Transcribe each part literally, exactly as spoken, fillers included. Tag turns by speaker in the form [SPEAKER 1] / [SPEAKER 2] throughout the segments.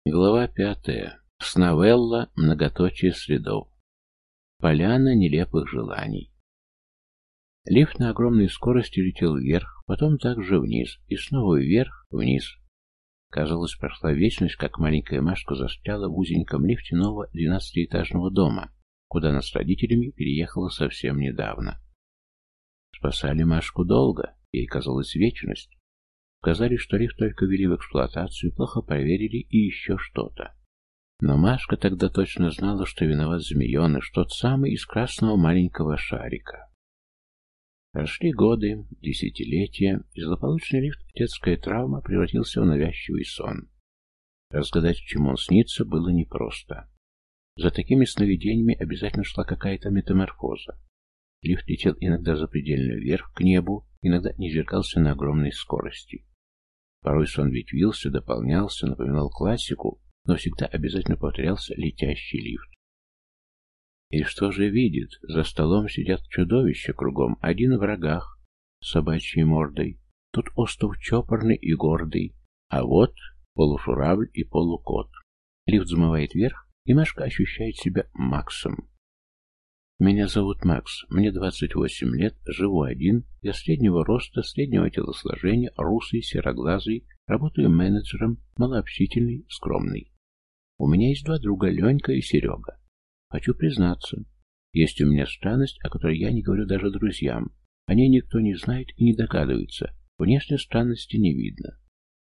[SPEAKER 1] Глава пятая. Сновелла. Многоточие следов. Поляна нелепых желаний. Лифт на огромной скорости летел вверх, потом также вниз, и снова вверх, вниз. Казалось, прошла вечность, как маленькая Машка застряла в узеньком лифте нового двенадцатиэтажного дома, куда она с родителями переехала совсем недавно. Спасали Машку долго, ей казалась вечность. Сказали, что лифт только ввели в эксплуатацию, плохо проверили и еще что-то. Но Машка тогда точно знала, что виноват змееныш, тот самый из красного маленького шарика. Прошли годы, десятилетия, и злополучный лифт «Детская травма» превратился в навязчивый сон. Разгадать, к чему он снится, было непросто. За такими сновидениями обязательно шла какая-то метаморфоза. Лифт летел иногда запредельно вверх, к небу, иногда низвергался на огромной скорости. Порой сон ветвился, дополнялся, напоминал классику, но всегда обязательно повторялся летящий лифт. И что же видит? За столом сидят чудовища кругом, один в рогах, с собачьей мордой. Тут остов чопорный и гордый, а вот полушуравль и полукот. Лифт взмывает вверх, и Машка ощущает себя Максом. Меня зовут Макс, мне двадцать восемь лет, живу один, я среднего роста, среднего телосложения, русый, сероглазый, работаю менеджером, малообщительный, скромный. У меня есть два друга, Ленька и Серега. Хочу признаться, есть у меня странность, о которой я не говорю даже друзьям. О ней никто не знает и не догадывается, внешней странности не видно.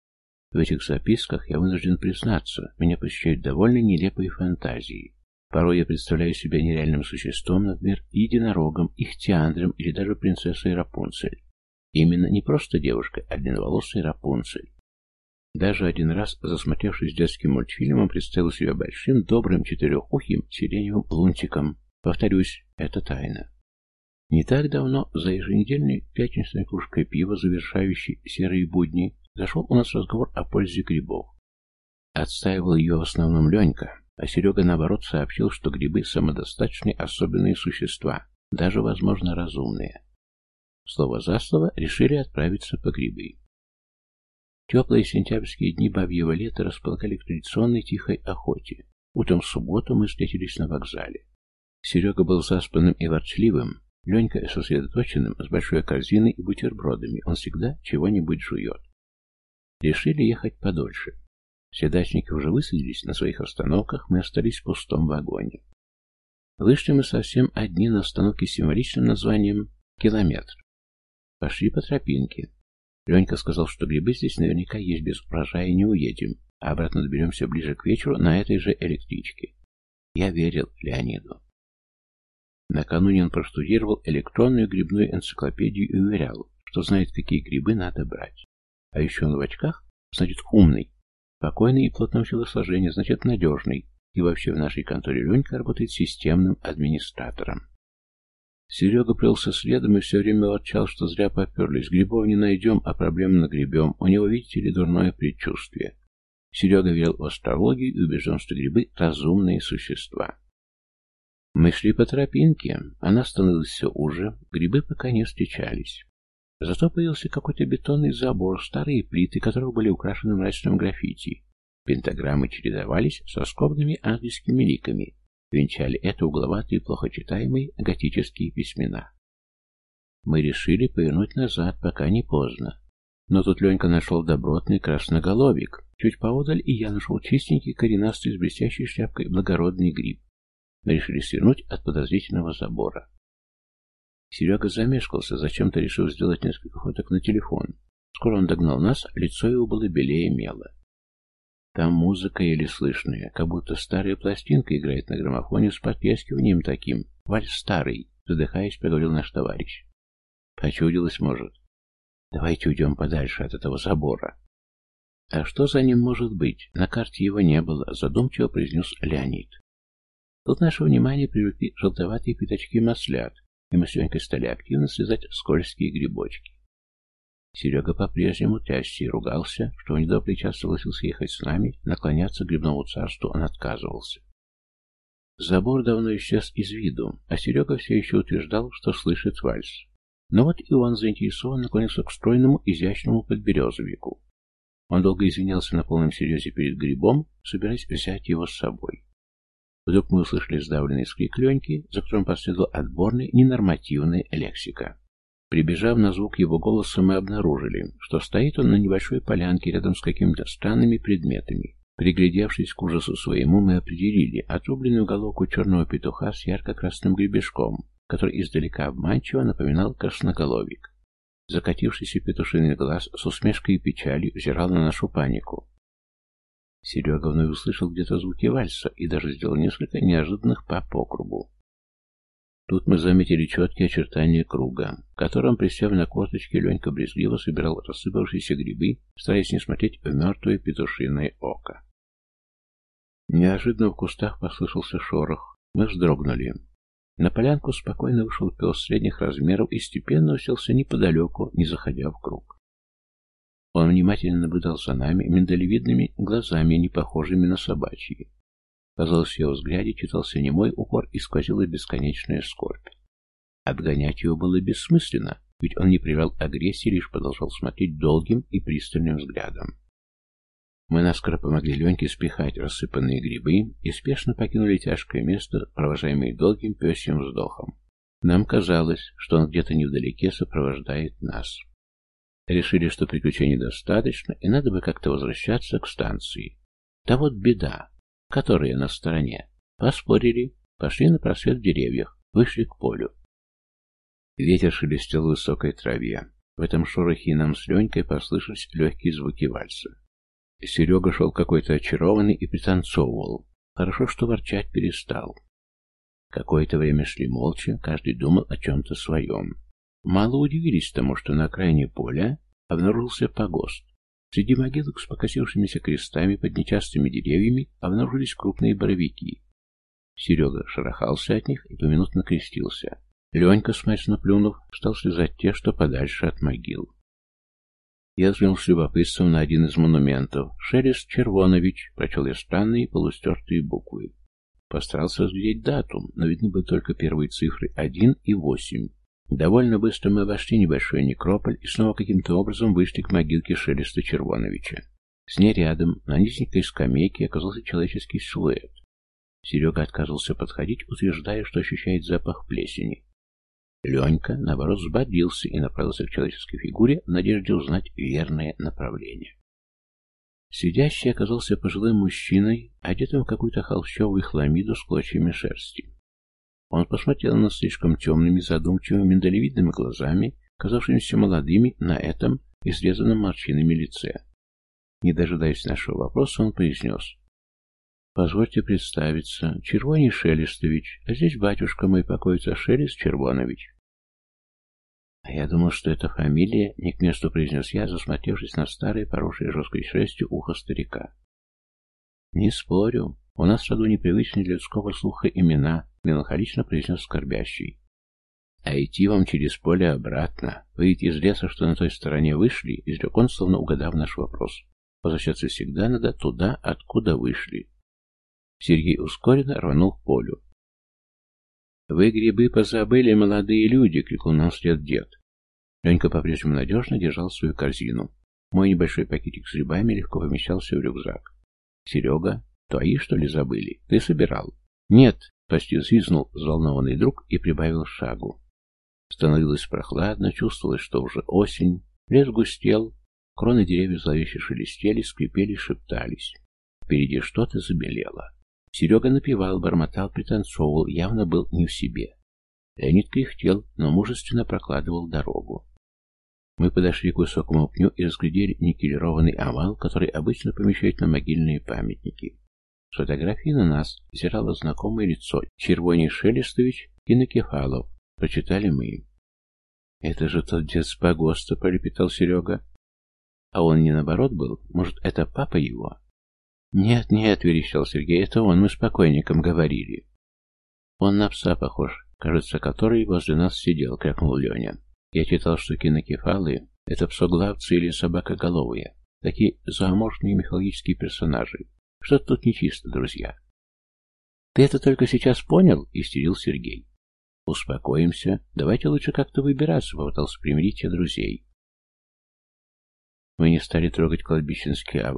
[SPEAKER 1] В этих записках я вынужден признаться, меня посещают довольно нелепые фантазии. Порой я представляю себя нереальным существом, например, единорогом, ихтиандром или даже принцессой Рапунцель. Именно не просто девушкой, а длинноволосой Рапунцель. Даже один раз, засмотревшись детским мультфильмом, представил себя большим, добрым, четырехухим, сиреневым лунтиком. Повторюсь, это тайна. Не так давно, за еженедельной пятничной кружкой пива, завершающей серые будни, зашел у нас разговор о пользе грибов. Отстаивал ее в основном Ленька. А Серега, наоборот, сообщил, что грибы – самодостаточные особенные существа, даже, возможно, разумные. Слово за слово решили отправиться по грибы. Теплые сентябрьские дни бабьего лета располагали к традиционной тихой охоте. Утром в субботу мы встретились на вокзале. Серега был заспанным и ворчливым, Ленька сосредоточенным, с большой корзиной и бутербродами, он всегда чего-нибудь жует. Решили ехать подольше. Все дачники уже высадились на своих остановках, мы остались в пустом вагоне. Вышли мы совсем одни на остановке с символичным названием «Километр». Пошли по тропинке. Ленька сказал, что грибы здесь наверняка есть, без урожая не уедем, а обратно доберемся ближе к вечеру на этой же электричке. Я верил Леониду. Накануне он проштудировал электронную грибную энциклопедию и уверял, что знает, какие грибы надо брать. А еще он в очках, значит, умный. Спокойный и плотного телосложения, значит, надежный. И вообще в нашей конторе Ленька работает системным администратором. Серега плелся следом и все время ворчал, что зря поперлись. Грибов не найдем, а проблем нагребем. У него, видите ли, дурное предчувствие. Серега верил в астрологию и убежден, что грибы – разумные существа. Мы шли по тропинке, она становилась все уже, грибы пока не встречались. Зато появился какой-то бетонный забор, старые плиты, которых были украшены мрачным граффити. Пентаграммы чередовались со скобными английскими ликами. Венчали это угловатые, плохо читаемые готические письмена. Мы решили повернуть назад, пока не поздно. Но тут Ленька нашел добротный красноголовик. Чуть поодаль и я нашел чистенький, коренастый, с блестящей шляпкой благородный гриб. Мы решили свернуть от подозрительного забора. Серега замешкался, зачем-то решил сделать несколько фоток на телефон. Скоро он догнал нас, лицо его было белее мела. Там музыка еле слышная, как будто старая пластинка играет на граммофоне с потрескиванием таким. Вальс старый, задыхаясь, проговорил наш товарищ. Почудилось, может. Давайте уйдем подальше от этого забора. А что за ним может быть? На карте его не было, задумчиво произнес Леонид. Тут наше внимание привлекли желтоватые пятачки маслят, и мы с Ленькой стали активно срезать скользкие грибочки. Серега по-прежнему трясся и ругался, что он не до плеча согласился ехать с нами, наклоняться к грибному царству он отказывался. Забор давно исчез из виду, а Серега все еще утверждал, что слышит вальс. Но вот и он заинтересованно наклонился к стройному, изящному подберезовику. Он долго извинялся на полном серьезе перед грибом, собираясь взять его с собой. Вдруг мы услышали сдавленный скрик Леньки, за которым последовала отборная ненормативная лексика. Прибежав на звук его голоса, мы обнаружили, что стоит он на небольшой полянке рядом с какими-то странными предметами. Приглядевшись к ужасу своему, мы определили отрубленную головку черного петуха с ярко-красным гребешком, который издалека обманчиво напоминал красноголовик. Закатившийся петушиный глаз с усмешкой и печалью взирал на нашу панику. Серега вновь услышал где-то звуки вальса и даже сделал несколько неожиданных па по кругу. Тут мы заметили четкие очертания круга, в котором, присев на корточки, Ленька брезгливо собирал рассыпавшиеся грибы, стараясь не смотреть в мертвое петушиное око. Неожиданно в кустах послышался шорох. Мы вздрогнули. На полянку спокойно вышел пес средних размеров и степенно уселся неподалеку, не заходя в круг. Он внимательно наблюдал за нами миндалевидными глазами, не похожими на собачьи. Казалось, в его взгляде читался немой упор и сквозила бесконечная скорбь. Отгонять его было бессмысленно, ведь он не проявлял агрессии, лишь продолжал смотреть долгим и пристальным взглядом. Мы наскоро помогли Леньке спихать рассыпанные грибы и спешно покинули тяжкое место, провожаемое долгим пёсьим вздохом. Нам казалось, что он где-то невдалеке сопровождает нас. Решили, что приключений достаточно, и надо бы как-то возвращаться к станции. Да вот беда, которая на стороне. Поспорили, пошли на просвет в деревьях, вышли к полю. Ветер шелестел в высокой траве. В этом шорохе нам с Ленькой послышались легкие звуки вальса. Серега шел какой-то очарованный и пританцовывал. Хорошо, что ворчать перестал. Какое-то время шли молча, каждый думал о чем-то своем. Мало удивились тому, что на окраине поля обнаружился погост. Среди могилок с покосившимися крестами под нечастыми деревьями обнаружились крупные боровики. Серега шарахался от них и поминутно крестился. Ленька, смачно плюнув, стал слезать те, что подальше от могил. Я взглянул с любопытством на один из монументов. «Шелест Червонович», прочел я странные полустертые буквы. Постарался разглядеть дату, но видны были только первые цифры один и восемь. Довольно быстро мы обошли небольшой некрополь и снова каким-то образом вышли к могилке Шелеста Червоновича. С ней рядом, на низенькой скамейке, оказался человеческий силуэт. Серега отказывался подходить, утверждая, что ощущает запах плесени. Ленька, наоборот, взбодрился и направился к человеческой фигуре в надежде узнать верное направление. Сидящий оказался пожилым мужчиной, одетым в какую-то холщовую хламиду с клочьями шерсти. Он посмотрел на нас слишком темными, задумчивыми, миндалевидными глазами, казавшимися молодыми на этом изрезанном морщинами лице. Не дожидаясь нашего вопроса, он произнес: «Позвольте представиться, Червоний Шелестович, а здесь батюшка мой покоится, Шелест Червонович». «А я думал, что это фамилия», — не к месту произнес я, засмотревшись на старое, поросшее жесткой шерстью ухо старика. «Не спорю, у нас в роду непривычные для людского слуха имена», — меланхолично произнес скорбящий. «А идти вам через поле обратно. Выйти из леса, что на той стороне вышли», — изрек он, словно угадав наш вопрос. «Возвращаться всегда надо туда, откуда вышли». Сергей ускоренно рванул к полю. «Вы грибы позабыли, молодые люди!» — крикнул нам вслед дед. Ленька по-прежнему надежно держал свою корзину. Мой небольшой пакетик с грибами легко помещался в рюкзак. «Серега, твои, что ли, забыли? Ты собирал?» «Нет!» — почти взвизгнул взволнованный друг и прибавил шагу. Становилось прохладно, чувствовалось, что уже осень. Лес густел, кроны деревьев зловеще шелестели, скрипели, шептались. Впереди что-то забелело. Серега напевал, бормотал, пританцовывал, явно был не в себе. Леонид кряхтел, но мужественно прокладывал дорогу. Мы подошли к высокому пню и разглядели никелированный овал, который обычно помещают на могильные памятники. С фотографии на нас взирало знакомое лицо Червоний Шелестович и Накефалов. Прочитали мы. «Это же тот дед с погоста», — пролепетал Серега. «А он не наоборот был? Может, это папа его?» «Нет, нет», — верещал Сергей, — «это он, мы с покойником говорили». «Он на пса похож, кажется, который возле нас сидел», — крякнул Леня. «Я читал, что кинокефалы — это псоглавцы или собакоголовые, такие зооморфные мифологические персонажи. Что-то тут нечисто, друзья». «Ты это только сейчас понял?» — истерил Сергей. «Успокоимся, давайте лучше как-то выбираться», — попытался примирить я друзей. Мы не стали трогать кладбищенский овал,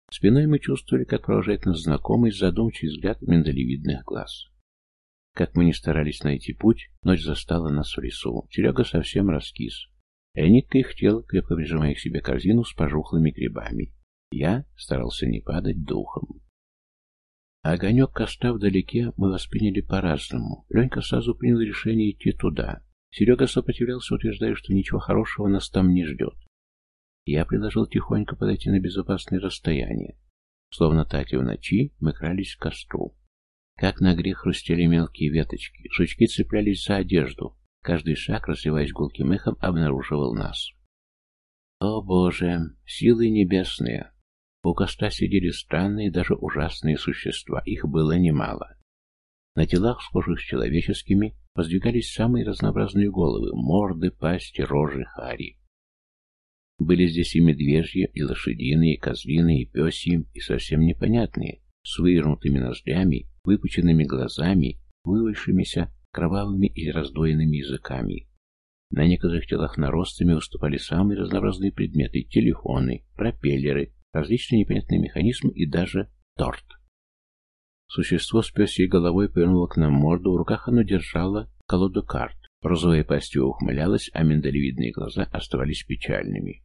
[SPEAKER 1] Спиной мы чувствовали, как провожает нас знакомый задумчивый взгляд миндалевидных глаз. Как мы ни старались найти путь, ночь застала нас в лесу. Серега совсем раскис. Эник ихтел, крепко прижимая к себе корзину с пожухлыми грибами. Я старался не падать духом. Огонек костра вдалеке мы восприняли по-разному. Ленька сразу принял решение идти туда. Серега сопротивлялся, утверждая, что ничего хорошего нас там не ждет. Я предложил тихонько подойти на безопасное расстояние. Словно Тати в ночи, мы крались к костру. Как на грех хрустели мелкие веточки, жучки цеплялись за одежду. Каждый шаг, развиваясь гулким эхом, обнаруживал нас. О боже, силы небесные! У костра сидели странные, даже ужасные существа, их было немало. На телах, схожих с человеческими, воздвигались самые разнообразные головы, морды, пасти, рожи, хари. Были здесь и медвежьи, и лошадиные, и козлиные, и пёсьи, и совсем непонятные, с вывернутыми ноздрями, выпученными глазами, вывалившимися кровавыми или раздвоенными языками. На некоторых телах наростами выступали самые разнообразные предметы: телефоны, пропеллеры, различные непонятные механизмы и даже торт. Существо с пёсьей головой повернуло к нам морду, в руках оно держало колоду карт. Розовая пастью ухмылялась, а миндалевидные глаза оставались печальными.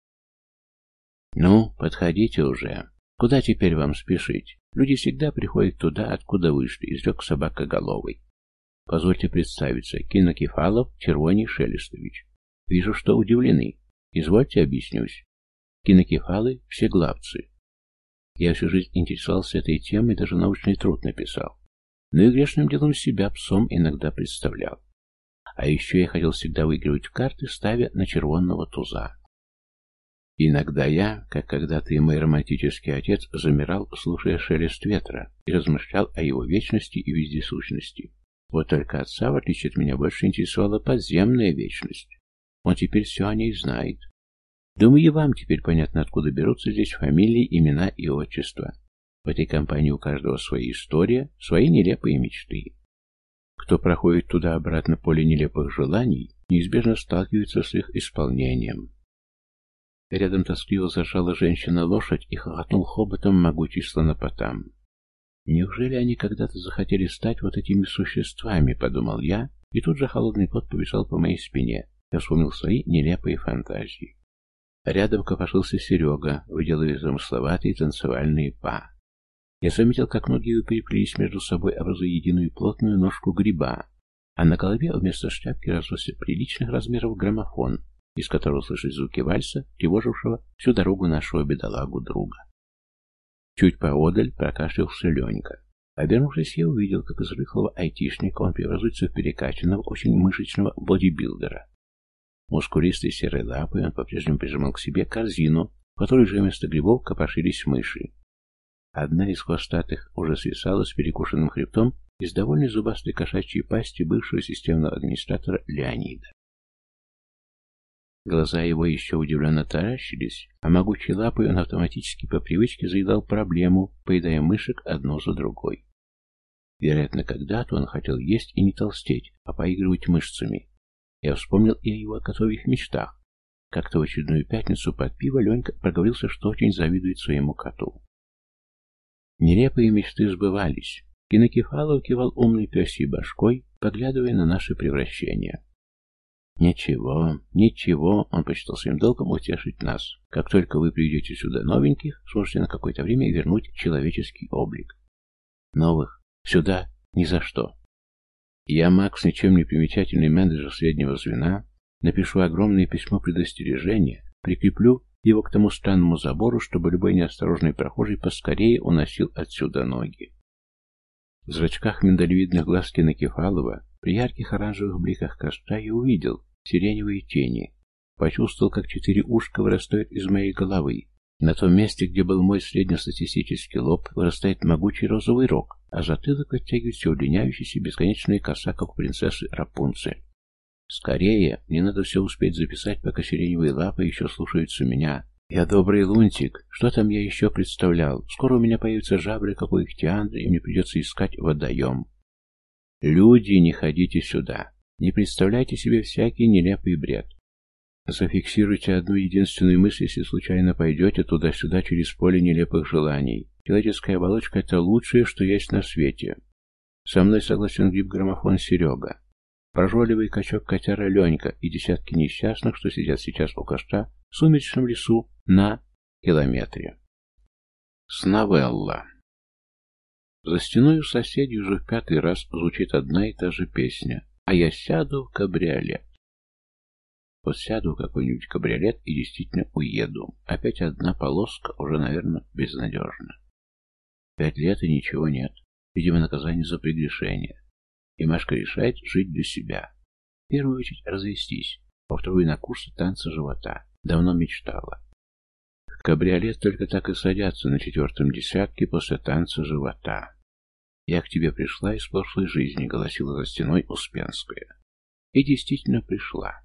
[SPEAKER 1] «Ну, подходите уже. Куда теперь вам спешить? Люди всегда приходят туда, откуда вышли», — изрек собакоголовый. «Позвольте представиться, Кинокефалов Червоний Шелестович. Вижу, что удивлены. Извольте объяснюсь. Кинокефалы — все главцы. Я всю жизнь интересовался этой темой, даже научный труд написал. Но и грешным делом себя псом иногда представлял. А еще я хотел всегда выигрывать в карты, ставя на червонного туза. Иногда я, как когда-то и мой романтический отец, замирал, слушая шелест ветра, и размышлял о его вечности и вездесущности. Вот только отца, в отличие от меня, больше интересовала подземная вечность. Он теперь все о ней знает. Думаю, и вам теперь понятно, откуда берутся здесь фамилии, имена и отчества. В этой компании у каждого своя история, свои нелепые мечты. Кто проходит туда-обратно поле нелепых желаний, неизбежно сталкивается с их исполнением. Рядом тоскливо зажала женщина-лошадь и хохотнул хоботом могучий слонопотам. «Неужели они когда-то захотели стать вот этими существами?» — подумал я, и тут же холодный пот побежал по моей спине. Я вспомнил свои нелепые фантазии. Рядом копошился Серега, выделывая замысловатые танцевальные па. Я заметил, как ноги его переплелись между собой, образуя единую плотную ножку гриба, а на голове вместо шляпки разросся приличных размеров граммофон, из которого слышать звуки вальса, тревожившего всю дорогу нашего бедолагу друга. Чуть поодаль прокашлялся Ленька. Обернувшись, я увидел, как из рыхлого айтишника он превратится в перекачанного, очень мышечного бодибилдера. Мускулистой серой лапой он по-прежнему прижимал к себе корзину, в которой же вместо грибов копошились мыши. Одна из хвостатых уже свисала с перекушенным хребтом из довольно зубастой кошачьей пасти бывшего системного администратора Леонида. Глаза его еще удивленно таращились, а могучей лапой он автоматически по привычке заедал проблему, поедая мышек одну за другой. Вероятно, когда-то он хотел есть и не толстеть, а поигрывать мышцами. Я вспомнил и о его котовьих мечтах. Как-то в очередную пятницу под пиво Ленька проговорился, что очень завидует своему коту. Нелепые мечты сбывались. Кинокефалов кивал умной пёсьей башкой, поглядывая на наши превращения. «Ничего, ничего», — он посчитал своим долгом утешить нас. «Как только вы придете сюда новеньких, сможете на какое-то время вернуть человеческий облик. Новых сюда ни за что. Я, Макс, ничем не примечательный менеджер среднего звена, напишу огромное письмо предостережения, прикреплю его к тому странному забору, чтобы любой неосторожный прохожий поскорее уносил отсюда ноги». В зрачках миндалевидных глаз Кинокефалова, при ярких оранжевых бликах костра, я увидел сиреневые тени. Почувствовал, как четыре ушка вырастают из моей головы. На том месте, где был мой среднестатистический лоб, вырастает могучий розовый рог, а затылок оттягивается удлиняющийся бесконечная коса, как у принцессы Рапунцель. Скорее, мне надо все успеть записать, пока сиреневые лапы еще слушаются меня. Я добрый лунтик. Что там я еще представлял? Скоро у меня появятся жабры, как у ихтиандры, и мне придется искать водоем. Люди, не ходите сюда. Не представляйте себе всякий нелепый бред. Зафиксируйте одну единственную мысль, если случайно пойдете туда-сюда через поле нелепых желаний. Человеческая оболочка — это лучшее, что есть на свете. Со мной согласен гриб-граммофон Серега, прожорливый качок-котяра Ленька и десятки несчастных, что сидят сейчас у костра в сумеречном лесу на километре. Сновелла. За стеной у соседей уже в пятый раз звучит одна и та же песня, а я сяду в кабриолет. Вот сяду в какой-нибудь кабриолет и действительно уеду. Опять одна полоска, уже, наверное, безнадежна. Пять лет и ничего нет. Видимо, наказание за прегрешение. И Машка решает жить для себя. В первую очередь развестись. Во вторую на курсы танца живота. Давно мечтала. В кабриолет только так и садятся на четвертом десятке после танца живота. «Я к тебе пришла из прошлой жизни», — голосила за стеной Успенская. И действительно пришла.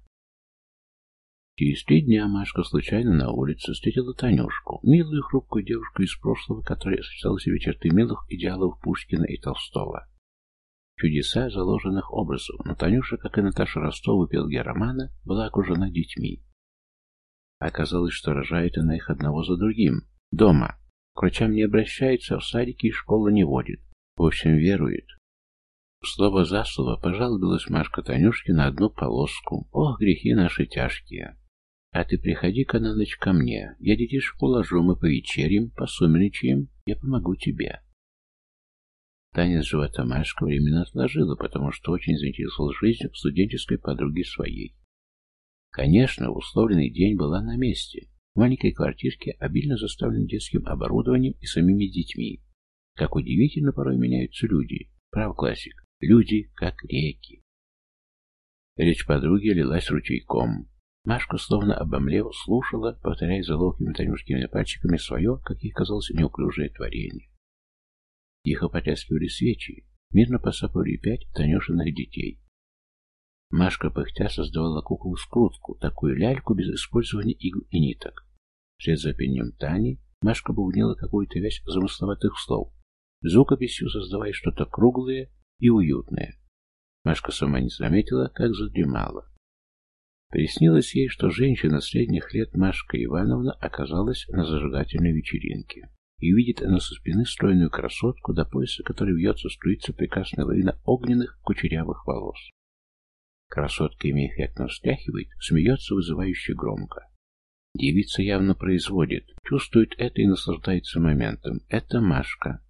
[SPEAKER 1] Через три дня Машка случайно на улице встретила Танюшку, милую хрупкую девушку из прошлого, которая сочетала в себе черты милых идеалов Пушкина и Толстого. Чудеса заложенных образов, но Танюша, как и Наташа Ростова, пелге романа, была окружена детьми. Оказалось, что рожает она их одного за другим. Дома. К врачам не обращается, в садике и школу не водит. В общем, верует. Слово за слово пожаловалась Машка Танюшке на одну полоску. Ох, грехи наши тяжкие. А ты приходи-ка на ночь ко мне. Я детишек уложу, мы повечерим, посумерничаем, я помогу тебе. Танец живота Машка временно отложила, потому что очень заинтересовалась жизнью студенческой подруги своей. Конечно, в условленный день была на месте. В маленькой квартирке, обильно заставленной детским оборудованием и самими детьми. Как удивительно порой меняются люди. Прав классик. Люди, как реки. Речь подруги лилась ручейком. Машка, словно обомлев, слушала, повторяя за ловкими Танюшкиными пальчиками свое, как ей казалось, неуклюжее творение. Тихо потряскивали свечи, мирно посапывали пять Танюшиных детей. Машка, пыхтя, создавала куклу-скрутку, такую ляльку без использования игл и ниток. Вслед за пением Тани Машка бубнила какую-то вязь замысловатых слов, звукописью создавая что-то круглое и уютное. Машка сама не заметила, как задремала. Приснилось ей, что женщина средних лет Машка Ивановна оказалась на зажигательной вечеринке. И видит она со спины стройную красотку, до пояса которой вьется струится прекрасная лавина огненных кучерявых волос. Красотка ими эффектно встряхивает, смеется вызывающе громко. Девица явно производит, чувствует это и наслаждается моментом. Это Машка.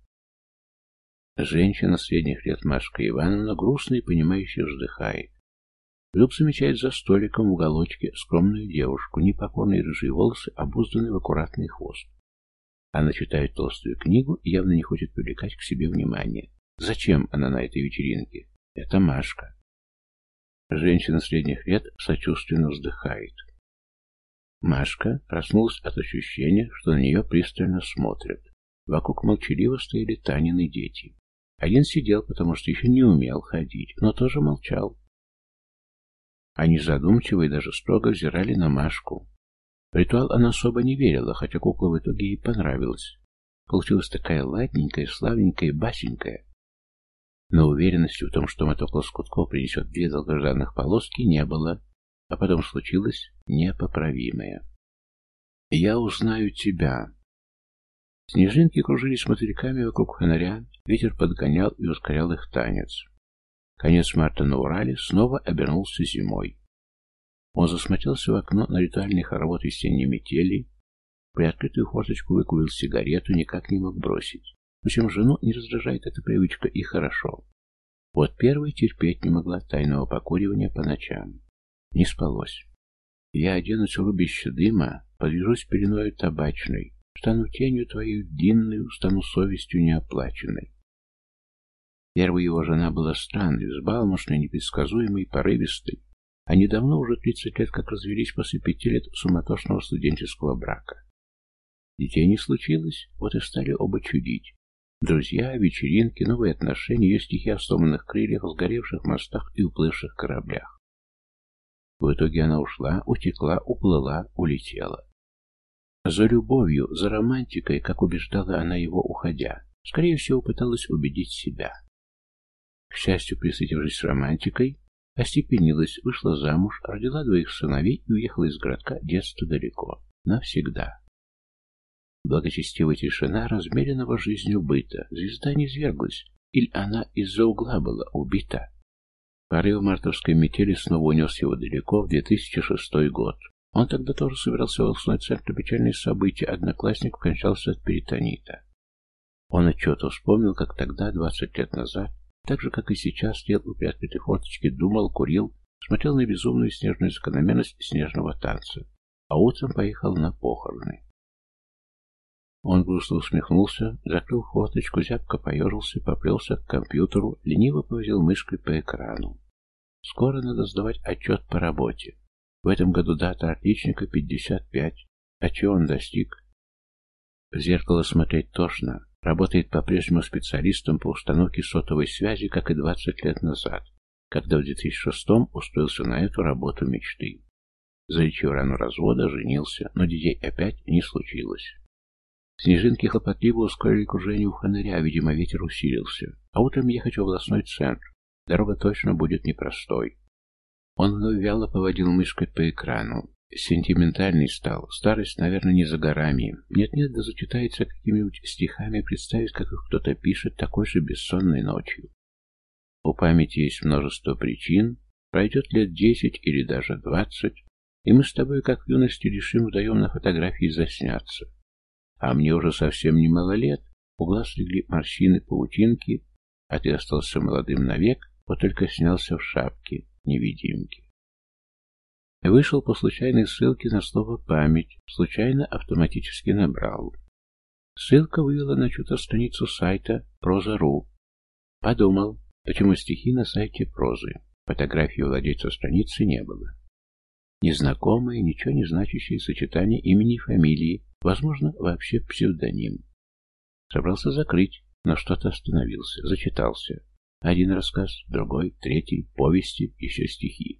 [SPEAKER 1] Женщина средних лет Машка Ивановна грустно и понимающе вздыхает. Вдруг замечает за столиком в уголочке скромную девушку, непокорные рыжие волосы, обузданные в аккуратный хвост. Она читает толстую книгу и явно не хочет привлекать к себе внимание. Зачем она на этой вечеринке? Это Машка. Женщина средних лет сочувственно вздыхает. Машка проснулась от ощущения, что на нее пристально смотрят. Вокруг молчаливо стояли Танины дети. Один сидел, потому что еще не умел ходить, но тоже молчал. Они задумчиво и даже строго взирали на Машку. В ритуал она особо не верила, хотя кукла в итоге ей понравилась. Получилась такая ладненькая, славненькая, басенькая. Но уверенности в том, что моток лоскутков принесет две долгожданных полоски, не было. А потом случилось непоправимое. «Я узнаю тебя». Снежинки кружились мотыльками вокруг фонаря, ветер подгонял и ускорял их танец. Конец марта на Урале снова обернулся зимой. Он засмотрелся в окно на ритуальный хоровод весенней метели, приоткрытую форточку выкурил сигарету, никак не мог бросить. В общем, жену не раздражает эта привычка, и хорошо. Вот первой терпеть не могла тайного покуривания по ночам. Не спалось. Я оденусь в рубище дыма, подвяжусь пеленою табачной, стану тенью твою длинную, стану совестью неоплаченной. Первая его жена была странной, взбалмошной, непредсказуемой, порывистой. Они давно уже тридцать лет как развелись после пяти лет суматошного студенческого брака. Детей не случилось, вот и стали оба чудить. Друзья, вечеринки, новые отношения, ее стихи о сломанных крыльях, сгоревших мостах и уплывших кораблях. В итоге она ушла, утекла, уплыла, улетела. За любовью, за романтикой, как убеждала она его, уходя, скорее всего, пыталась убедить себя. К счастью, присытившись романтикой, Остепенилась, вышла замуж, родила двоих сыновей и уехала из городка детства далеко. Навсегда. Благочестивая тишина размеренного жизнью быта. Звезда не изверглась. Или она из-за угла была убита? Порыв мартовской метели снова унес его далеко в две тысячи шестой год. Он тогда тоже собирался волоснуть центр печальные события. Одноклассник скончался от перитонита. Он отчетливо вспомнил, как тогда, двадцать лет назад, так же, как и сейчас, стоял у приоткрытой форточки, думал, курил, смотрел на безумную снежную закономерность снежного танца, а утром поехал на похороны. Он грустно усмехнулся, закрыл форточку, зябко поежился, поплелся к компьютеру, лениво повозил мышкой по экрану. Скоро надо сдавать отчет по работе. В этом году дата отличника пятьдесят пять. А чего он достиг? В зеркало смотреть тошно. Работает по-прежнему специалистом по установке сотовой связи, как и двадцать лет назад, когда в две тысячи шестом устроился на эту работу мечты. Залечив рану развода, женился, но детей опять не случилось. Снежинки хлопотливо ускорили кружение у фонаря, видимо, ветер усилился. А утром ехать в областной центр. Дорога точно будет непростой. Он вновь вяло поводил мышкой по экрану. Сентиментальный стал. Старость, наверное, не за горами. Нет-нет, да зачитается какими-нибудь стихами, представить, как их кто-то пишет такой же бессонной ночью. У памяти есть множество причин. Пройдет лет десять или даже двадцать, и мы с тобой, как в юности, решим вдвоем на фотографии засняться. А мне уже совсем немало лет. У глаз легли морщины, паутинки, а ты остался молодым навек, вот только снялся в шапке невидимки. Вышел по случайной ссылке на слово «память», случайно автоматически набрал. Ссылка вывела на чью-то страницу сайта проза точка ру. Подумал, почему стихи на сайте прозы. Фотографии владельца страницы не было. Незнакомое, ничего не значащее сочетание имени и фамилии, возможно, вообще псевдоним. Собрался закрыть, но что-то остановился, зачитался. Один рассказ, другой, третий, повести, еще стихи.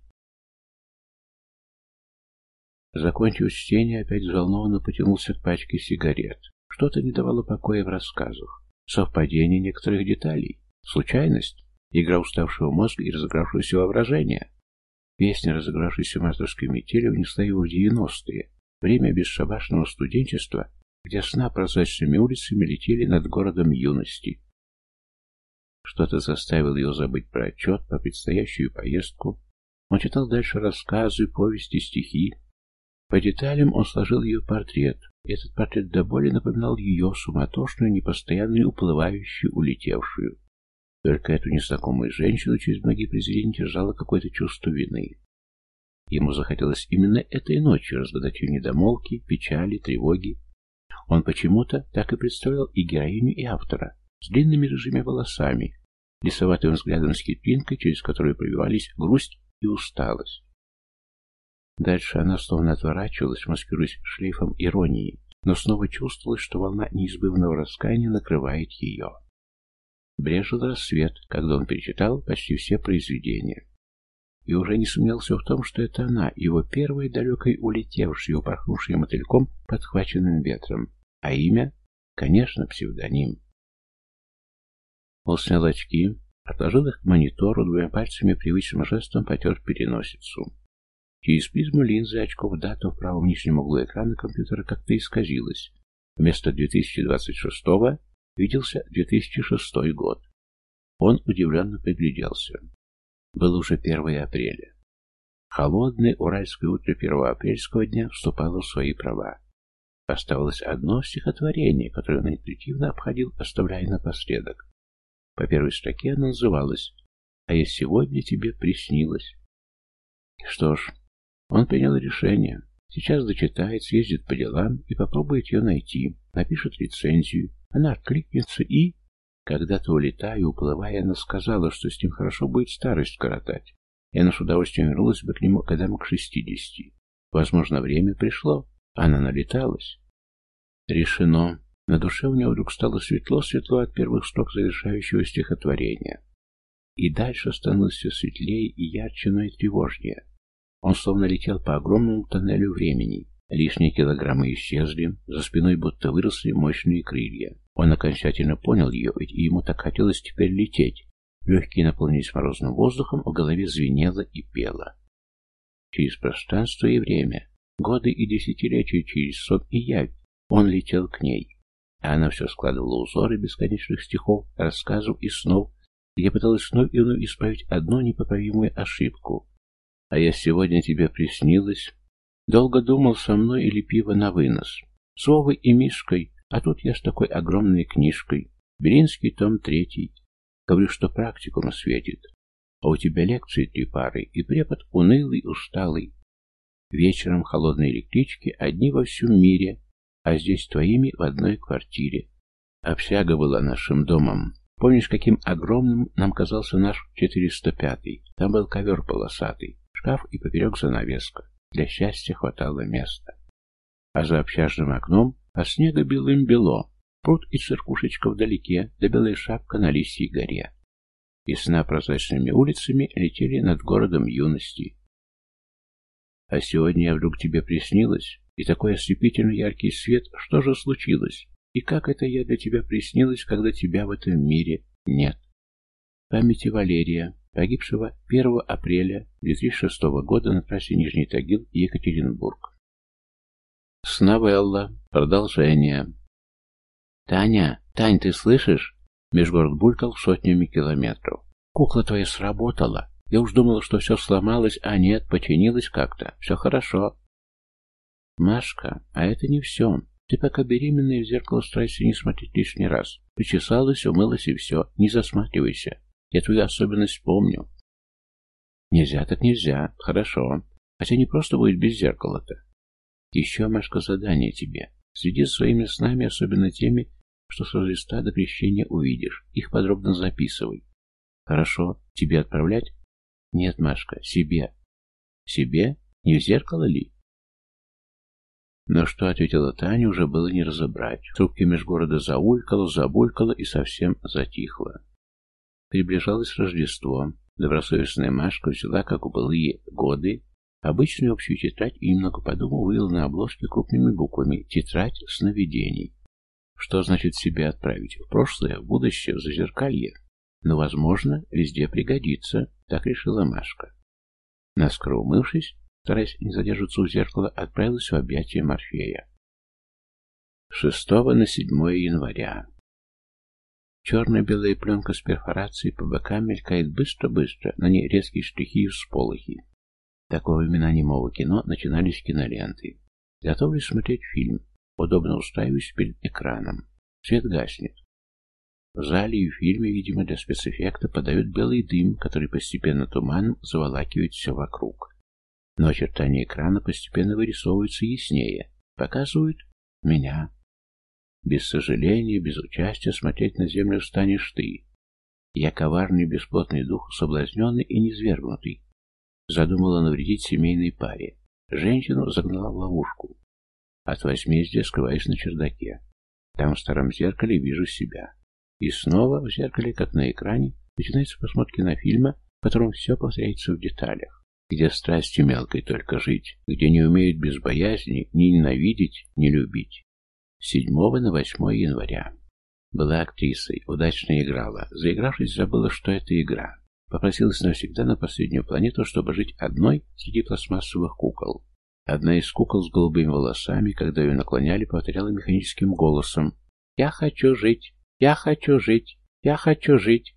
[SPEAKER 1] Закончив чтение, опять взволнованно потянулся к пачке сигарет. Что-то не давало покоя в рассказах. Совпадение некоторых деталей. Случайность. Игра уставшего мозга и разыгравшегося воображения. Песня, разыгравшаяся мартовской метелью, внесла его в девяностые. Время бесшабашного студенчества, где сна прозрачными улицами летели над городом юности. Что-то заставило его забыть про отчет, про предстоящую поездку. Он читал дальше рассказы, повести, стихи. По деталям он сложил ее портрет. Этот портрет до боли напоминал ее, суматошную, непостоянную, уплывающую, улетевшую. Только эту незнакомую женщину через многие произведения держало какое-то чувство вины. Ему захотелось именно этой ночью разгадать ее недомолвки, печали, тревоги. Он почему-то так и представлял и героиню, и автора, с длинными рыжими волосами, лисоватым взглядом с хитринкой, через которую пробивались грусть и усталость. Дальше она словно отворачивалась, маскируясь шлейфом иронии, но снова чувствовалось, что волна неизбывного раскаяния накрывает ее. Брежил рассвет, когда он перечитал почти все произведения. И уже не сомнялся в том, что это она, его первой далекой улетевшей, упорхнувшей мотыльком, подхваченным ветром. А имя? Конечно, псевдоним. Он снял очки, отложил их к монитору, двумя пальцами привычным жестом потер переносицу. Через призму линзы очков дата в правом нижнем углу экрана компьютера как-то исказилась. Вместо две тысячи двадцать шестого виделся две тысячи шестой год. Он удивленно пригляделся. Было уже первое апреля. Холодное уральское утро первого апрельского дня вступало в свои права. Оставалось одно стихотворение, которое он интуитивно обходил, оставляя напоследок. По первой строке оно называлось «А я сегодня тебе приснилось». Что ж, он принял решение. Сейчас дочитает, съездит по делам и попробует ее найти. Напишет рецензию. Она откликнется и... Когда-то, улетая, уплывая, она сказала, что с ним хорошо будет старость коротать. И она с удовольствием вернулась бы к нему годам к шестидесяти. Возможно, время пришло. Она налеталась. Решено. На душе у него вдруг стало светло-светло от первых строк завершающего стихотворения. И дальше становилось все светлее и ярче, но и тревожнее. Он словно летел по огромному тоннелю времени. Лишние килограммы исчезли, за спиной будто выросли мощные крылья. Он окончательно понял ее, ведь ему так хотелось теперь лететь. Легкие наполнились морозным воздухом, в голове звенело и пело. Через пространство и время, годы и десятилетия, через сон и явь, он летел к ней. А она все складывала узоры бесконечных стихов, рассказов и снов, где пыталась вновь и вновь исправить одну непоправимую ошибку. А я сегодня тебе приснилась. Долго думал, со мной или пиво на вынос. С Вовой и Мишкой, а тут я с такой огромной книжкой. Белинский, том третий. Говорю, что практикум светит. А у тебя лекции три пары, и препод унылый, усталый. Вечером холодные электрички одни во всем мире, а здесь твоими в одной квартире. Общага была нашим домом. Помнишь, каким огромным нам казался наш четыреста пятый? Там был ковер полосатый, шкаф и поперек занавеска. Для счастья хватало места. А за общажным окном от снега белым-бело, пруд и церкушечка вдалеке, да белая шапка на лисьей горе. И сна прозрачными улицами летели над городом юности. А сегодня я вдруг тебе приснилась, и такой ослепительно яркий свет, что же случилось? И как это я для тебя приснилась, когда тебя в этом мире нет? Памяти Валерия, погибшего первого апреля две тысячи шестого года на трассе Нижний Тагил, Екатеринбург. Сновелла. Продолжение. «Таня, Тань, ты слышишь?» Межгород булькал сотнями километров. «Кукла твоя сработала. Я уж думала, что все сломалось, а нет, починилось как-то. Все хорошо». «Машка, а это не все. Ты пока беременная в зеркало старайся не смотреть лишний раз. Причесалась, умылась и все. Не засматривайся. Я твою особенность помню». «Нельзя так нельзя. Хорошо. Хотя не просто будет без зеркала-то. Еще, Машка, задание тебе. Следи за своими снами, особенно теми, что с Рождества до крещения увидишь. Их подробно записывай». «Хорошо. Тебе отправлять?» «Нет, Машка, себе». «Себе? Не в зеркало ли?» Но что ответила Таня, уже было не разобрать. В трубке межгорода заулькало, забулькало и совсем затихло. Приближалось Рождество. Добросовестная Машка взяла, как в былые годы, обычную общую тетрадь и, немного подумав, вывела на обложке крупными буквами «Тетрадь сновидений». Что значит себе отправить? В прошлое, в будущее, в зазеркалье? Но, возможно, везде пригодится, так решила Машка. Наскоро умывшись, стараясь не задерживаться у зеркала, отправилась в объятия Морфея. шестого на седьмое января. Черно-белая пленка с перфорацией по бокам мелькает быстро-быстро, на ней резкие штрихи и всполохи. Такого имена немого кино начинались киноленты. Готовлюсь смотреть фильм. Удобно устраиваюсь перед экраном. Свет гаснет. В зале и в фильме, видимо, для спецэффекта подают белый дым, который постепенно туманом заволакивает все вокруг. Но очертания экрана постепенно вырисовываются яснее. Показывают меня. Без сожаления, без участия смотреть на землю станешь ты. Я коварный бесплотный дух, соблазненный и низвергнутый. Задумала навредить семейной паре. Женщину загнала в ловушку. От возмездия скрываюсь на чердаке. Там в старом зеркале вижу себя. И снова в зеркале, как на экране, начинается просмотр кинофильма, в котором все повторяется в деталях. Где страсти мелкой только жить, где не умеют без боязни ни ненавидеть, ни любить. С седьмого на восьмое января. Была актрисой, удачно играла. Заигравшись, забыла, что это игра. Попросилась навсегда на последнюю планету, чтобы жить одной среди пластмассовых кукол. Одна из кукол с голубыми волосами, когда ее наклоняли, повторяла механическим голосом: «Я хочу жить! Я хочу жить! Я хочу жить!»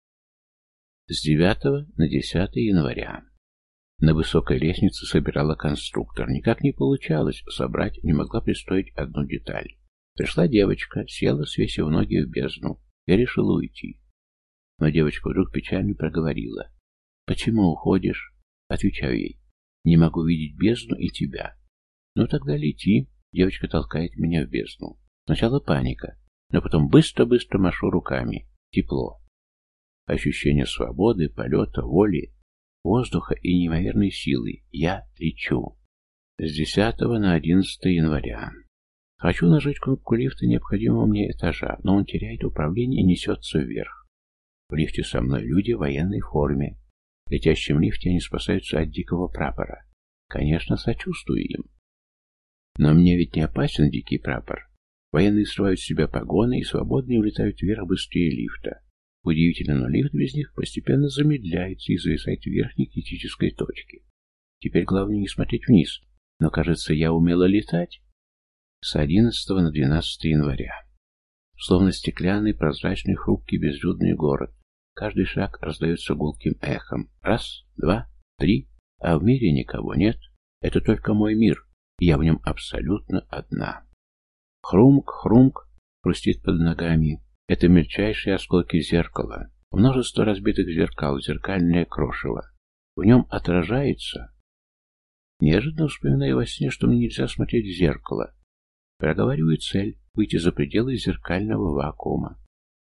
[SPEAKER 1] С девятого на десятое января. На высокой лестнице собирала конструктор. Никак не получалось собрать, не могла пристроить одну деталь. Пришла девочка, села, свесив ноги в бездну. Я решила уйти. Но девочка вдруг печально проговорила: «Почему уходишь?» Отвечаю ей: «Не могу видеть бездну и тебя». «Ну тогда лети». Девочка толкает меня в бездну. Сначала паника, но потом быстро-быстро машу руками. Тепло. Ощущение свободы, полета, воли, воздуха и неимоверной силы. Я лечу. С десятого на одиннадцатое января. Хочу нажать кнопку лифта необходимого мне этажа, но он теряет управление и несется вверх. В лифте со мной люди в военной форме. В летящем лифте они спасаются от дикого прапора. Конечно, сочувствую им. Но мне ведь не опасен дикий прапор. Военные срывают с себя погоны и свободные улетают вверх быстрее лифта. Удивительно, но лифт без них постепенно замедляется и зависает в верхней критической точке. Теперь главное не смотреть вниз. Но, кажется, я умела летать. С одиннадцатого на двенадцатое января. Словно стеклянный, прозрачный, хрупкий, безлюдный город. Каждый шаг раздается гулким эхом. Раз, два, три, а в мире никого нет. Это только мой мир, и я в нем абсолютно одна. Хрумк, хрумк, хрустит под ногами. Это мельчайшие осколки зеркала. Множество разбитых зеркал, зеркальное крошево. В нем отражается. Неожиданно вспоминаю во сне, что мне нельзя смотреть в зеркало. Проговариваю цель — выйти за пределы зеркального вакуума.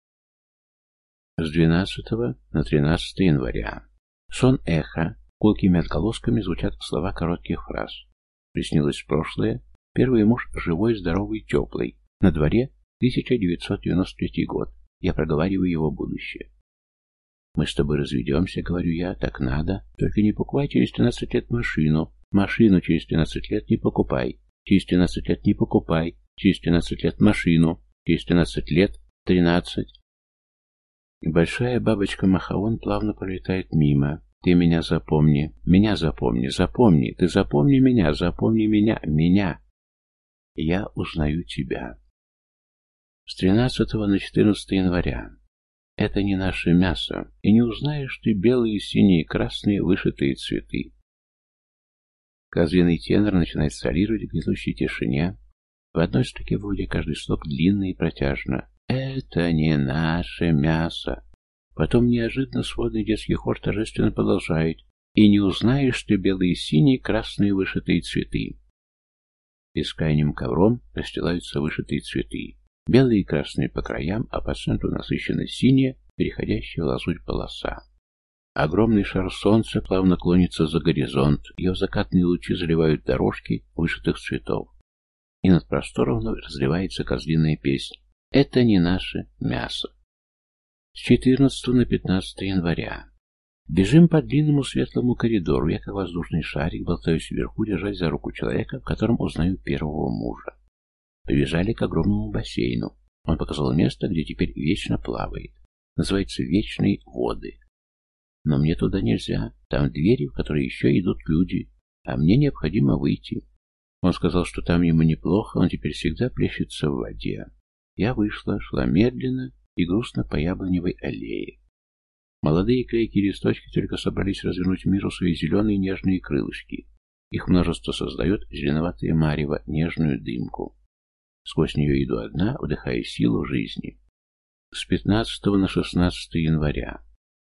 [SPEAKER 1] С двенадцатого на тринадцатое января. Сон эхо. Гулкими отголосками звучат слова коротких фраз. Приснилось прошлое. Первый муж живой, здоровый, теплый. На дворе тысяча девятьсот девяносто третий год. Я проговариваю его будущее. Мы с тобой разведемся, говорю я, так надо. Только не покупай через тринадцать лет машину. Машину через тринадцать лет не покупай. Через тринадцать лет не покупай. Через тринадцать лет машину. Через тринадцать лет тринадцать. Большая бабочка Махаон плавно пролетает мимо. Ты меня запомни. Меня запомни. Запомни. Ты запомни меня. Запомни меня. Меня. Я узнаю тебя. С тринадцатого на четырнадцатое января. Это не наше мясо. И не узнаешь ты белые, синие, красные вышитые цветы. Козлиный тенор начинает солировать в гнетущей тишине. В одной строке вроде каждый слог длинный и протяжно. Это не наше мясо. Потом неожиданно сводный детский хор торжественно продолжает. И не узнаешь ты белые, синие, красные вышитые цветы. Бескрайним ковром расстилаются вышитые цветы. Белые и красные по краям, а по центру насыщенно синяя, переходящая в лазурь полоса. Огромный шар солнца плавно клонится за горизонт, ее закатные лучи заливают дорожки вышитых цветов. И над простором вновь разливается козлиная песня. Это не наше мясо. С четырнадцатого на пятнадцатое января. Бежим по длинному светлому коридору, я как воздушный шарик болтаюсь вверху, держась за руку человека, в котором узнаю первого мужа. Побежали к огромному бассейну. Он показал место, где теперь вечно плавает. Называется «Вечные воды». Но мне туда нельзя. Там двери, в которые еще идут люди. А мне необходимо выйти. Он сказал, что там ему неплохо, он теперь всегда плещется в воде. Я вышла, шла медленно и грустно по яблоневой аллее. Молодые клейкие листочки только собрались развернуть миру свои зеленые нежные крылышки. Их множество создает зеленоватое марево, нежную дымку. Сквозь нее иду одна, вдыхая силу жизни. С пятнадцатого на шестнадцатое января.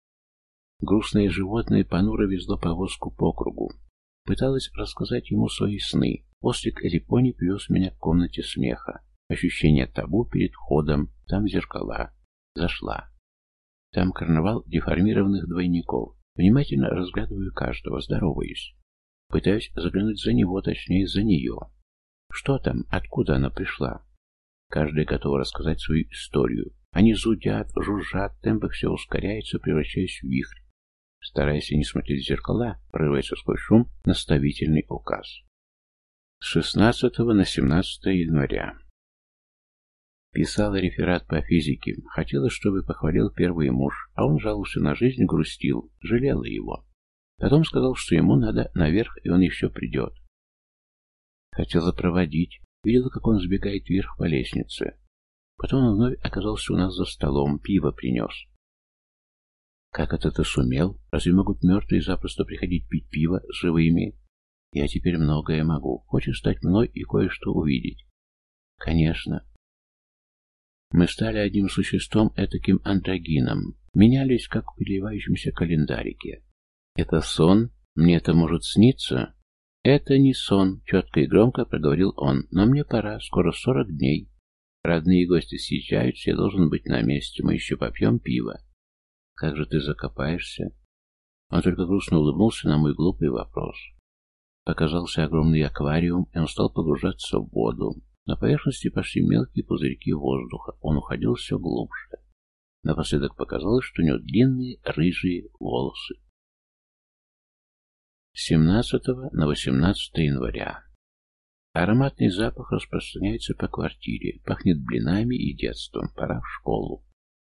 [SPEAKER 1] Грустное животное понуро везло повозку по кругу. Пыталась рассказать ему свои сны. Ослик Элипони привез меня к комнате смеха. Ощущение табу перед входом. Там зеркала. Зашла. Там карнавал деформированных двойников. Внимательно разглядываю каждого, здороваюсь. Пытаюсь заглянуть за него, точнее за нее. Что там? Откуда она пришла? Каждая готова рассказать свою историю. Они зудят, жужжат, темп все ускоряется, превращаясь в вихрь. Стараясь не смотреть в зеркала, прорывается сквозь шум наставительный указ. С шестнадцатого на семнадцатое января. Писала реферат по физике. Хотела, чтобы похвалил первый муж, а он жаловался на жизнь, грустил, жалела его. Потом сказал, что ему надо наверх, и он еще придет. Хотела проводить, видела, как он сбегает вверх по лестнице. Потом он вновь оказался у нас за столом, пиво принес. Как это ты сумел? Разве могут мертвые запросто приходить пить пиво с живыми? Я теперь многое могу. Хочешь стать мной и кое-что увидеть? Конечно. Мы стали одним существом, этаким андрогином. Менялись, как в переливающемся календарике. Это сон? Мне это может сниться? Это не сон, четко и громко проговорил он. Но мне пора, скоро сорок дней. Родные гости съезжаются, я должен быть на месте. Мы еще попьем пиво. Как же ты закопаешься? Он только грустно улыбнулся на мой глупый вопрос. Показался огромный аквариум, и он стал погружаться в воду. На поверхности пошли мелкие пузырьки воздуха. Он уходил все глубже. Напоследок показалось, что у него длинные рыжие волосы. С семнадцатого на восемнадцатое января. Ароматный запах распространяется по квартире. Пахнет блинами и детством. Пора в школу.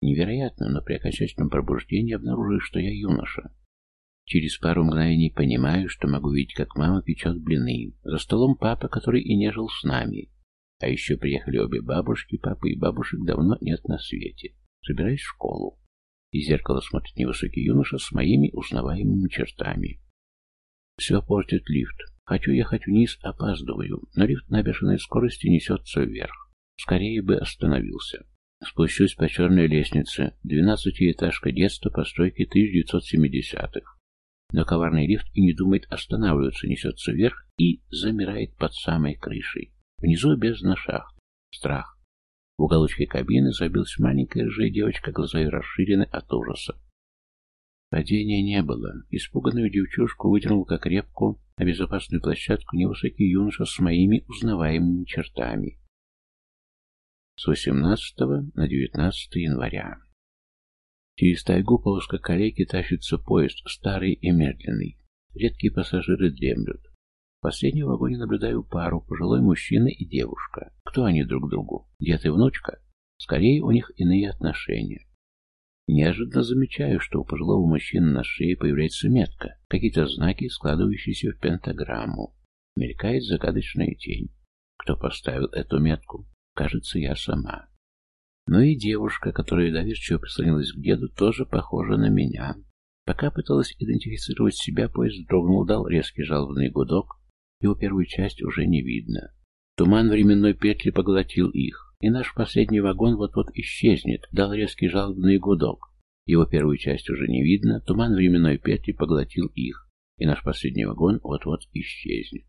[SPEAKER 1] Невероятно, но при окончательном пробуждении обнаруживаю, что я юноша. Через пару мгновений понимаю, что могу видеть, как мама печет блины. За столом папа, который и не жил с нами. А еще приехали обе бабушки, папы и бабушек давно нет на свете. Собираюсь в школу. Из зеркала смотрит невысокий юноша с моими узнаваемыми чертами. Все портит лифт. Хочу ехать вниз, опаздываю, но лифт на бешеной скорости несется вверх. Скорее бы остановился. Спущусь по черной лестнице. Двенадцатиэтажка детства постройки тысяча девятьсот семидесятых. Но коварный лифт и не думает останавливаться, несется вверх и замирает под самой крышей. Внизу бездна шахт. Страх. В уголочке кабины забилась маленькая рыжая девочка, глаза ее расширены от ужаса. Падения не было. Испуганную девчушку вытянул как репку на безопасную площадку невысокий юноша с моими узнаваемыми чертами. С восемнадцатого на девятнадцатое января. Через тайгу по узкоколейке тащится поезд, старый и медленный. Редкие пассажиры дремлют. В последнем вагоне наблюдаю пару, пожилой мужчина и девушка. Кто они друг другу? Дед и внучка? Скорее, у них иные отношения. Неожиданно замечаю, что у пожилого мужчины на шее появляется метка, какие-то знаки, складывающиеся в пентаграмму. Мелькает загадочная тень. Кто поставил эту метку? Кажется, я сама. Ну и девушка, которая доверчиво прислонилась к деду, тоже похожа на меня. Пока пыталась идентифицировать себя, поезд дрогнул, дал резкий жалобный гудок. Его первую часть уже не видно. Туман временной петли поглотил их, и наш последний вагон вот-вот исчезнет, дал резкий жалобный гудок. Его первую часть уже не видно, туман временной петли поглотил их, и наш последний вагон вот-вот исчезнет.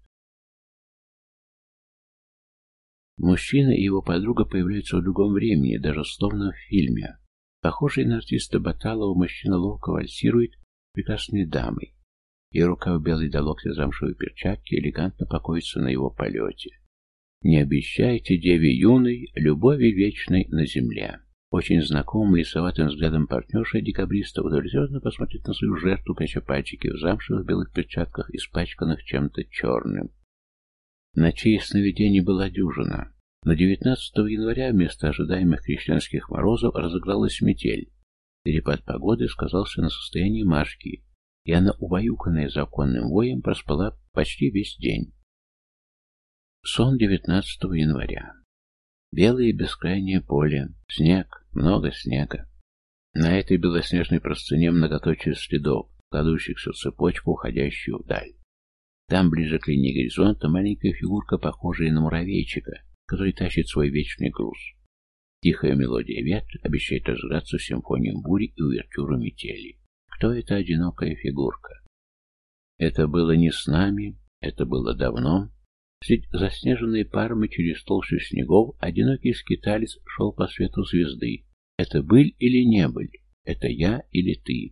[SPEAKER 1] Мужчина и его подруга появляются в другом времени, даже словно в фильме. Похожий на артиста Баталова, мужчина ловко вальсирует прекрасной дамой. Ее рука в белой до локтя замшевой перчатки элегантно покоится на его полете. Не обещайте деве юной любови вечной на земле. Очень знакомым лисоватым взглядом партнерша декабриста удовлетворенно посмотрит на свою жертву, пряча пальчики в замшевых белых перчатках, испачканных чем-то черным. Ночей сновидений была дюжина. Но девятнадцатого января вместо ожидаемых крещенских морозов разыгралась метель. Перепад погоды сказался на состоянии Машки, и она, убаюканная законным воем, проспала почти весь день. Сон девятнадцатого января. Белое бескрайнее поле, снег, много снега. На этой белоснежной простыне многоточие следов, складывающихся в цепочку, уходящую вдаль. Там, ближе к линии горизонта, маленькая фигурка, похожая на муравейчика, который тащит свой вечный груз. Тихая мелодия ветра обещает разыграться симфонией бури и увертюру метели. Кто эта одинокая фигурка? Это было не с нами, это было давно. Средь заснеженной пармы через толщу снегов одинокий скиталец шел по свету звезды. Это быль или не быль? Это я или ты?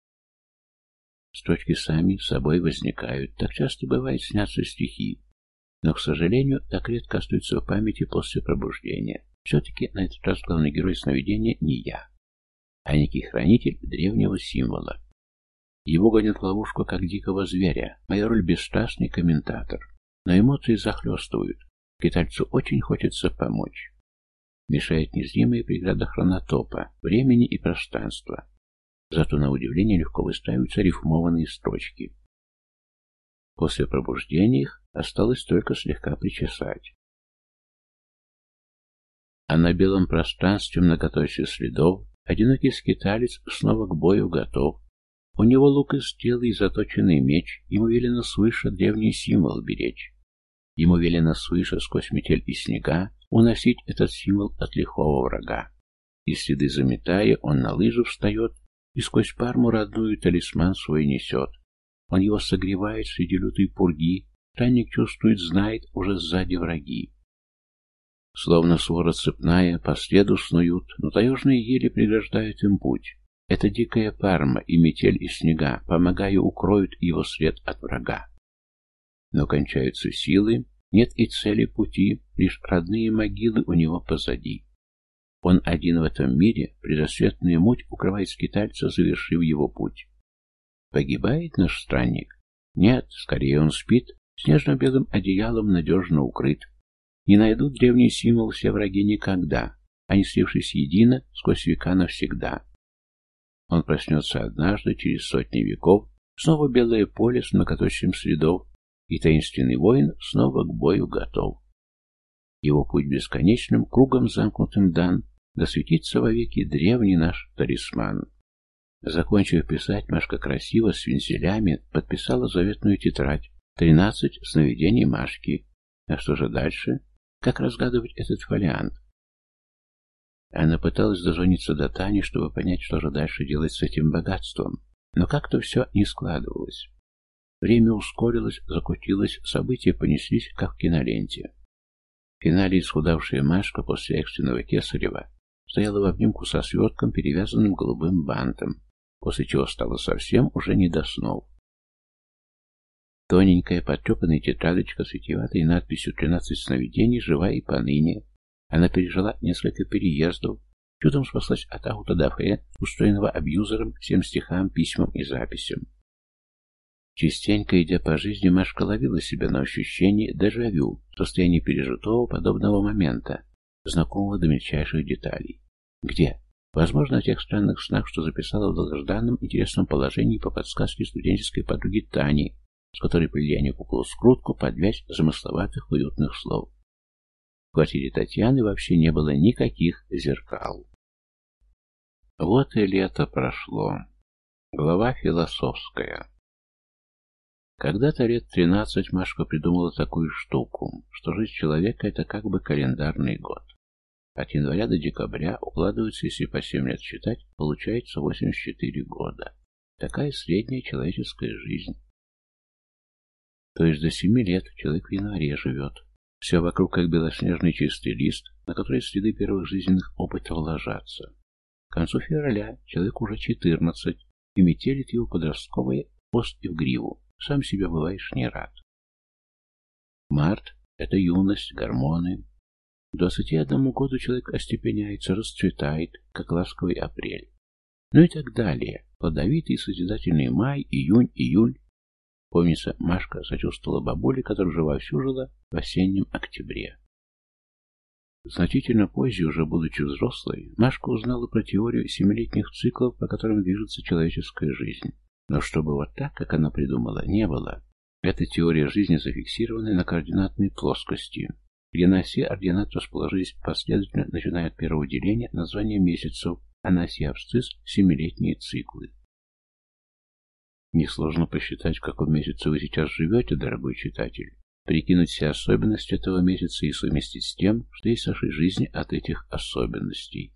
[SPEAKER 1] Строчки сами собой возникают. Так часто бывает снятся стихи. Но, к сожалению, так редко остаются в памяти после пробуждения. Все-таки на этот раз главный герой сновидения не я, а некий хранитель древнего символа. Его гонят в ловушку, как дикого зверя. Моя роль — бесстрастный комментатор. Но эмоции захлестывают. Скитальцу очень хочется помочь. Мешает незримая преграда хронотопа, времени и пространства. Зато на удивление легко выстраиваются рифмованные строчки. После пробуждения их осталось только слегка причесать. А на белом пространстве многоточие следов одинокий скиталец снова к бою готов. У него лук из тела и заточенный меч, ему велено свыше древний символ беречь. Ему велено свыше сквозь метель и снега уносить этот символ от лихого врага. И следы заметая, он на лыжи встает и сквозь парму родную талисман свой несет. Он его согревает среди лютой пурги, странник чувствует, знает, уже сзади враги. Словно свора цепная, по следу снуют, но таежные ели преграждают им путь. Это дикая парма и метель и снега, помогая, укроют его след от врага. Но кончаются силы, нет и цели пути, лишь родные могилы у него позади. Он один в этом мире, предрассветная муть укрывает скитальца, завершив его путь. Погибает наш странник? Нет, скорее он спит, снежно-белым одеялом надежно укрыт. Не найдут древний символ все враги никогда. они слившись едино сквозь века навсегда. Он проснется однажды, через сотни веков, снова белое поле с многоточием следов, и таинственный воин снова к бою готов. Его путь бесконечным, кругом замкнутым дан, да светится вовеки древний наш талисман. Закончив писать, Машка красиво, с вензелями, подписала заветную тетрадь «Тринадцать сновидений Машки». А что же дальше? Как разгадывать этот фолиант? Она пыталась дозвониться до Тани, чтобы понять, что же дальше делать с этим богатством, но как-то все не складывалось. Время ускорилось, закрутилось, события понеслись, как в киноленте. В финале исхудавшая Машка после экстренного кесарева стояла в обнимку со свертком, перевязанным голубым бантом, после чего стало совсем уже не до снов. Тоненькая, потрепанная тетрадочка с витиеватой надписью «Тринадцать сновидений» жива и поныне. Она пережила несколько переездов, чудом спаслась от аутодафе, устроенного абьюзером, всем стихам, письмам и записям. Частенько, идя по жизни, Машка ловила себя на ощущении дежавю, состояние пережитого подобного момента, знакомого до мельчайших деталей. Где? Возможно, в тех странных снах, что записала в долгожданном интересном положении по подсказке студенческой подруги Тани, с которой по влиянию куклу скрутку под вязь замысловатых уютных слов. В квартире Татьяны вообще не было никаких зеркал. Вот и лето прошло. Глава философская. Когда-то лет тринадцать Машка придумала такую штуку, что жизнь человека — это как бы календарный год. От января до декабря укладывается, если по семь лет считать, получается восемьдесят четыре года. Такая средняя человеческая жизнь. То есть до семи лет человек в январе живет. Все вокруг как белоснежный чистый лист, на который следы первых жизненных опытов ложатся. К концу февраля человек уже четырнадцать, и метелит его подростковая хвост и в гриву. Сам себя бываешь не рад. Март — это юность, гормоны. К двадцати одному году человек остепеняется, расцветает, как ласковый апрель. Ну и так далее. Плодовитый и созидательный май, июнь, июль. Помнится, Машка сочувствовала бабуле, которая же вовсю жила в осеннем октябре. Значительно позже, уже будучи взрослой, Машка узнала про теорию семилетних циклов, по которым движется человеческая жизнь. Но чтобы вот так, как она придумала, не было. Эта теория жизни зафиксирована на координатной плоскости, где на оси ординат расположились последовательно, начиная от первого деления названия месяцев, а на оси абсцисс — семилетние циклы. Несложно посчитать, в каком месяце вы сейчас живете, дорогой читатель, прикинуть все особенности этого месяца и совместить с тем, что есть в вашей жизни от этих особенностей.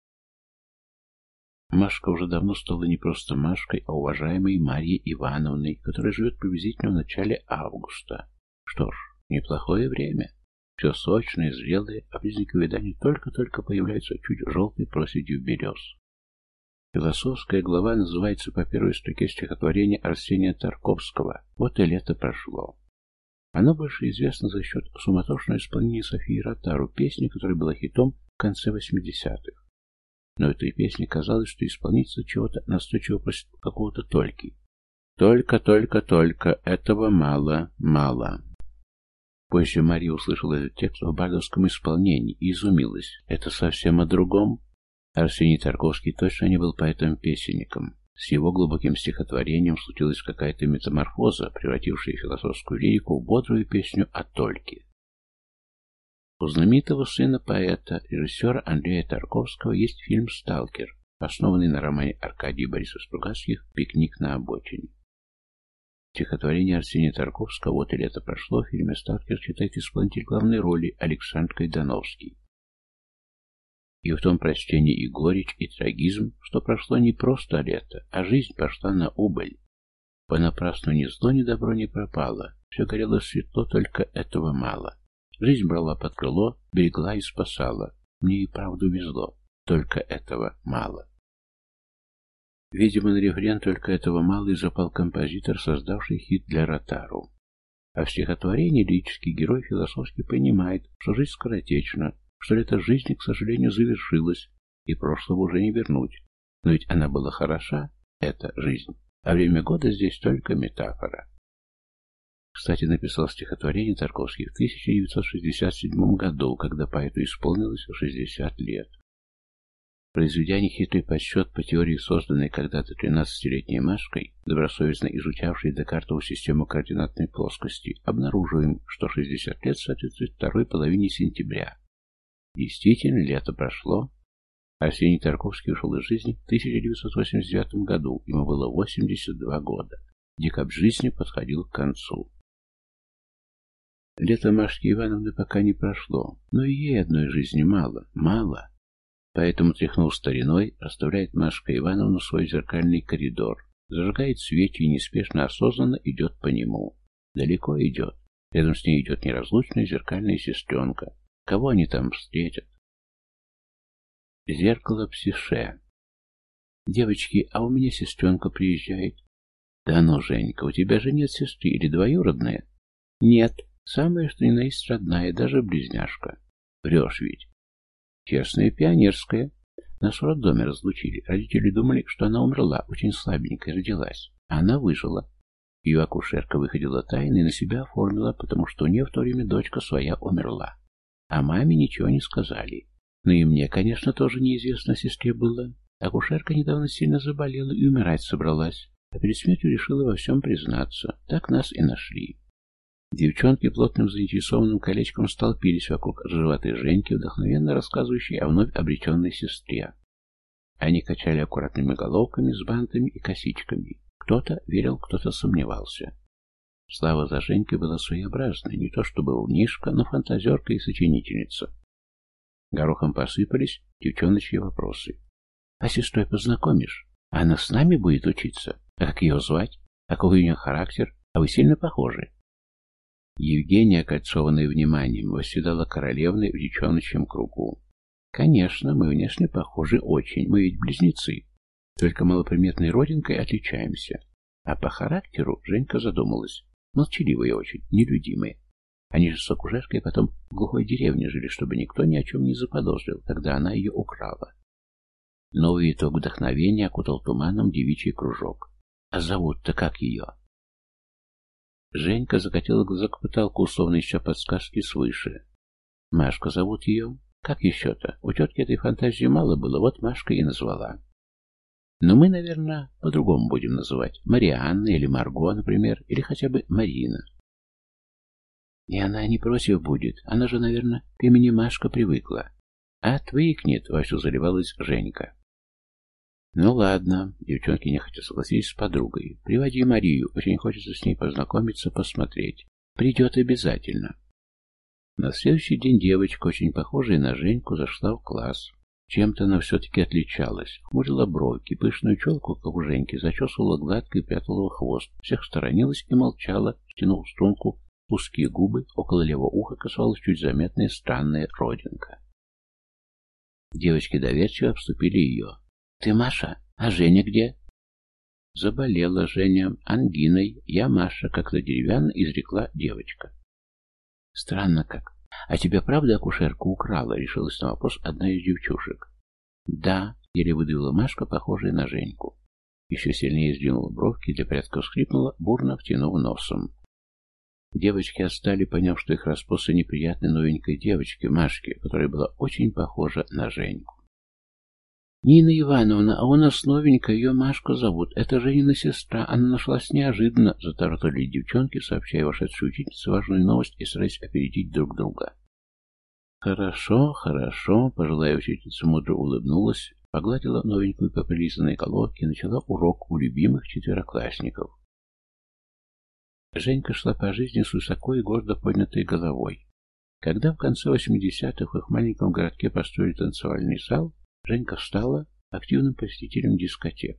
[SPEAKER 1] Машка уже давно стала не просто Машкой, а уважаемой Марьей Ивановной, которая живет приблизительно в начале августа. Что ж, неплохое время. Все сочное, зрелое, а признаки увядания только-только появляются чуть желтой проседью берез. Философская глава называется по первой строке стихотворения Арсения Тарковского «Вот и лето прошло». Оно больше известно за счет суматошного исполнения Софии Ротару, песни, которая была хитом в конце восьмидесятых. Но этой песне казалось, что исполнительница чего-то настойчиво просит какого-то тольки. Только, только, только, этого мало, мало. Позже Мария услышала этот текст в бардовском исполнении и изумилась. Это совсем о другом? Арсений Тарковский точно не был поэтом-песенником. С его глубоким стихотворением случилась какая-то метаморфоза, превратившая философскую лирику в бодрую песню о тольке. У знаменитого сына поэта, режиссера Андрея Тарковского, есть фильм «Сталкер», основанный на романе Аркадия Бориса Стругацких «Пикник на обочине». Стихотворение Арсения Тарковского «Вот и лето прошло» в фильме «Сталкер» читает исполнитель главной роли Александр Кайдановский. И в том прочтении и горечь, и трагизм, что прошло не просто лето, а жизнь пошла на убыль. Понапрасну ни зло, ни добро не пропало, все горело светло, только этого мало. Жизнь брала под крыло, берегла и спасала. Мне и правду везло, только этого мало. Видимо, на рефрен «Только этого мало» и запал композитор, создавший хит для Ротару. А в стихотворении лирический герой философски понимает, что жизнь скоротечна, что лето жизни, к сожалению, завершилось, и прошлого уже не вернуть. Но ведь она была хороша, эта жизнь, а время года здесь только метафора. Кстати, написал стихотворение Тарковский в тысяча девятьсот шестьдесят седьмом году, когда поэту исполнилось шестьдесят лет. Произведя нехитрый подсчет по теории, созданной когда-то тринадцатилетней Машкой, добросовестно изучавшей декартову систему координатной плоскости, обнаруживаем, что шестьдесят лет соответствует второй половине сентября. Действительно, лето прошло. Арсений Тарковский ушел из жизни в тысяча девятьсот восемьдесят девятом году, ему было восемьдесят два года. Декабрь жизни подходил к концу. Лето Машки Ивановны пока не прошло, но и ей одной жизни мало, мало. Поэтому, тряхнув стариной, расставляет Машка Ивановна свой зеркальный коридор, зажигает свечи и неспешно, осознанно идет по нему. Далеко идет. Рядом с ней идет неразлучная зеркальная сестренка. Кого они там встретят? Зеркало Псише. Девочки, а у меня сестренка приезжает. Да ну, Женька, у тебя же нет сестры или двоюродная? Нет, самое что ни на есть родная, даже близняшка. Врешь ведь. Честная пионерская. Нас в роддоме разлучили. Родители думали, что она умерла, очень слабенькая, родилась. А она выжила. Ее акушерка выходила тайно и на себя оформила, потому что у нее в то время дочка своя умерла. А маме ничего не сказали. Ну и мне, конечно, тоже неизвестно о сестре было. Акушерка недавно сильно заболела и умирать собралась. А перед смертью решила во всем признаться. Так нас и нашли. Девчонки плотным заинтересованным колечком столпились вокруг рыжеватой Женьки, вдохновенно рассказывающей о вновь обреченной сестре. Они качали аккуратными головками с бантами и косичками. Кто-то верил, кто-то сомневался. Слава за Женькой была своеобразной, не то чтобы умнишка, но фантазерка и сочинительница. Горохом посыпались девчоночьи вопросы. «А с сестрой познакомишь? Она с нами будет учиться? А как ее звать? А какой у нее характер? А вы сильно похожи?» Евгения, окольцованная вниманием, восседала королевной в девчоночьем кругу. «Конечно, мы внешне похожи очень, мы ведь близнецы. Только малоприметной родинкой отличаемся. А по характеру Женька задумалась. Молчаливые очень, нелюдимые. Они же с акушеркой потом в глухой деревне жили, чтобы никто ни о чем не заподозрил, когда она ее украла». Новый итог вдохновения окутал туманом девичий кружок. «А зовут-то как ее?» Женька закатила глаза к потолку, условно ища подсказки свыше. Машка зовут ее. Как еще-то? У тетки этой фантазии мало было, вот Машка и назвала. Но мы, наверное, по-другому будем называть. Марианна или Марго, например, или хотя бы Марина. И она не против будет. Она же, наверное, к имени Машка привыкла. А отвыкнет, вовсю заливалась Женька. Ну ладно, девчонки нехотя согласились с подругой. Приводи Марию, очень хочется с ней познакомиться, посмотреть. Придет обязательно. На следующий день девочка, очень похожая на Женьку, зашла в класс. Чем-то она все-таки отличалась. Хмурила бровки, пышную челку, как у Женьки, зачесывала гладко и прятала хвост. Всех сторонилась и молчала, стянув струнку, узкие губы, около левого уха красовалась чуть заметная странная родинка. Девочки доверчиво обступили ее. «Ты Маша? А Женя где?» «Заболела Женя ангиной. Я Маша», — как-то деревянно изрекла девочка. «Странно как. А тебя правда акушерка украла?» — решилась на вопрос одна из девчушек. «Да», — еле выдавила Машка, похожая на Женьку. Еще сильнее сдвинула бровки, для порядка всхлипнула, бурно втянув носом. Девочки отстали, поняв, что их распосы неприятной новенькой девочке, Машке, которая была очень похожа на Женьку. «Нина Ивановна, а у нас новенькая, ее Машка зовут. Это Женина сестра. Она нашлась неожиданно», — затараторили девчонки, сообщая вошедшей учительнице важную новость и стараясь опередить друг друга. «Хорошо, хорошо», — пожилая учительница мудро улыбнулась, погладила новенькую по прилизанной головке и начала урок у любимых четвероклассников. Женька шла по жизни с высоко и гордо поднятой головой. Когда в конце восьмидесятых в их маленьком городке построили танцевальный зал, Женька стала активным посетителем дискотек.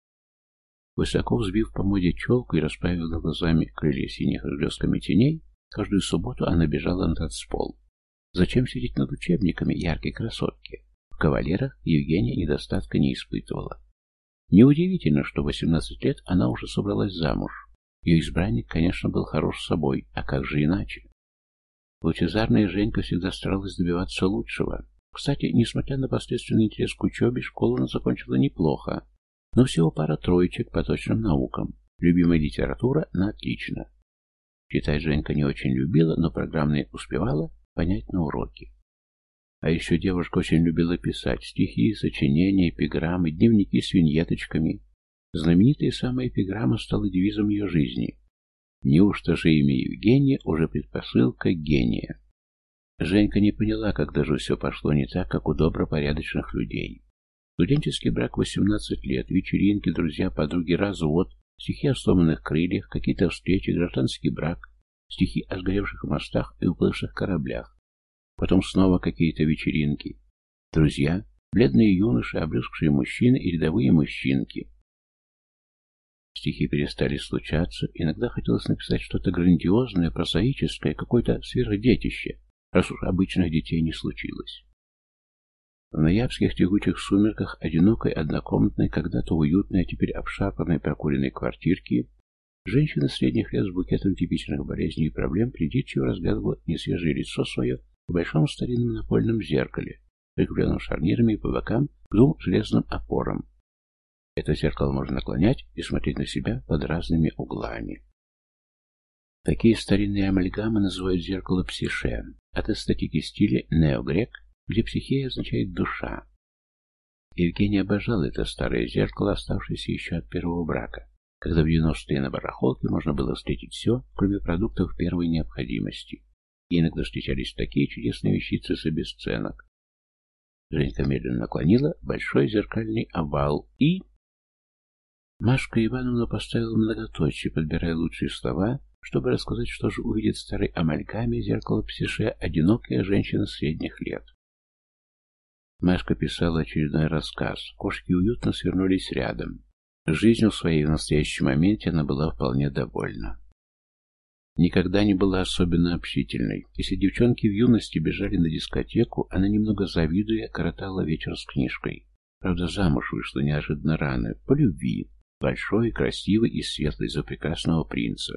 [SPEAKER 1] Высоко взбив по моде челку и расправив над глазами крылья синих блесками теней, каждую субботу она бежала на танцпол. Зачем сидеть над учебниками яркой красотки? В кавалерах Евгения недостатка не испытывала. Неудивительно, что в восемнадцать лет она уже собралась замуж. Ее избранник, конечно, был хорош собой, а как же иначе? Лучезарная Женька всегда старалась добиваться лучшего. Кстати, несмотря на последственный интерес к учебе, школу она закончила неплохо, но всего пара троечек по точным наукам. Любимая литература на отлично. Читать Женька не очень любила, но программные успевала понять на уроке. А еще девушка очень любила писать стихи, сочинения, эпиграммы, дневники с виньеточками. Знаменитая самая эпиграмма стала девизом ее жизни. Неужто же имя Евгения уже предпосылка гения? Женька не поняла, когда же все пошло не так, как у добропорядочных людей. Студенческий брак восемнадцать лет, вечеринки, друзья, подруги, развод, стихи о сломанных крыльях, какие-то встречи, гражданский брак, стихи о сгоревших мостах и уплывших кораблях. Потом снова какие-то вечеринки. Друзья, бледные юноши, обрюзгшие мужчины и рядовые мужчинки. Стихи перестали случаться, иногда хотелось написать что-то грандиозное, прозаическое, какое-то сверхдетище, раз уж обычных детей не случилось. В ноябрьских тягучих сумерках одинокой однокомнатной, когда-то уютной, а теперь обшарпанной прокуренной квартирки, женщина средних лет с букетом типичных болезней и проблем придирчиво разглядывала несвежее лицо свое в большом старинном напольном зеркале, прикрепленном шарнирами по бокам к двум железным опорам. Это зеркало можно наклонять и смотреть на себя под разными углами. Такие старинные амальгамы называют зеркало псише, от эстетики стиля неогрек, где психея означает душа. Евгений обожал это старое зеркало, оставшееся еще от первого брака, когда в девяностые на барахолке можно было встретить все, кроме продуктов первой необходимости. И иногда встречались такие чудесные вещицы с обесценок. Женька медленно наклонила большой зеркальный овал и... Машка Ивановна поставила многоточие, подбирая лучшие слова, чтобы рассказать, что же увидит в старой амальгаме зеркало псише одинокая женщина средних лет. Машка писала очередной рассказ. Кошки уютно свернулись рядом. Жизнью своей в настоящем моменте она была вполне довольна. Никогда не была особенно общительной. Если девчонки в юности бежали на дискотеку, она, немного завидуя, коротала вечер с книжкой. Правда, замуж вышла неожиданно рано, по любви, большой, красивый и светлый, за прекрасного принца.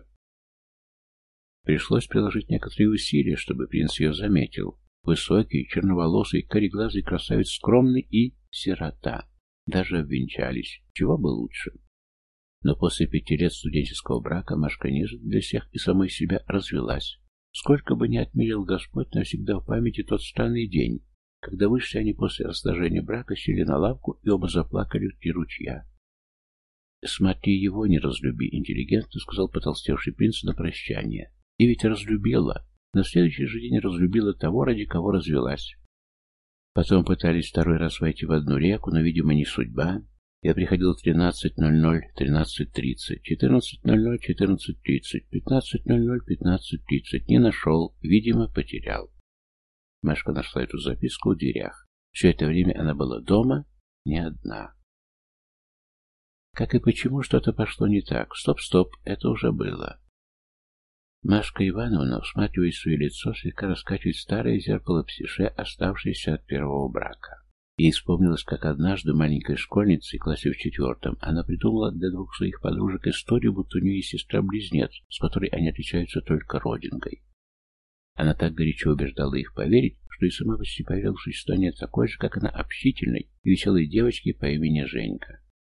[SPEAKER 1] Пришлось приложить некоторые усилия, чтобы принц ее заметил. Высокий, черноволосый, кореглазый красавец, скромный и сирота. Даже обвенчались. Чего бы лучше. Но после пяти лет студенческого брака Машка неожиданно для всех и самой себя развелась. Сколько бы ни отмерил Господь, навсегда в памяти тот странный день, когда вышли они после расторжения брака, сели на лавку и оба заплакали в три ручья. «Смотри его, не разлюби», — интеллигентно сказал потолстевший принц на прощание. «И ведь разлюбила. На следующий же день разлюбила того, ради кого развелась». Потом пытались второй раз войти в одну реку, но, видимо, не судьба. Я приходил в тринадцать ноль ноль, тринадцать тридцать, четырнадцать ноль ноль, четырнадцать тридцать, пятнадцать ноль ноль, пятнадцать тридцать. Не нашел, видимо, потерял. Машка нашла эту записку в дверях. Все это время она была дома, не одна. Как и почему что-то пошло не так? Стоп-стоп, это уже было. Машка Ивановна, всматриваясь в свое лицо, слегка раскачивает старое зеркало псише, оставшееся от первого брака. Ей вспомнилось, как однажды маленькой школьницей, в классе в четвертом, она придумала для двух своих подружек историю, будто у нее есть сестра-близнец, с которой они отличаются только родинкой. Она так горячо убеждала их поверить, что и сама почти поверила в существование такой же, как она, общительной и веселой девочки по имени Женька.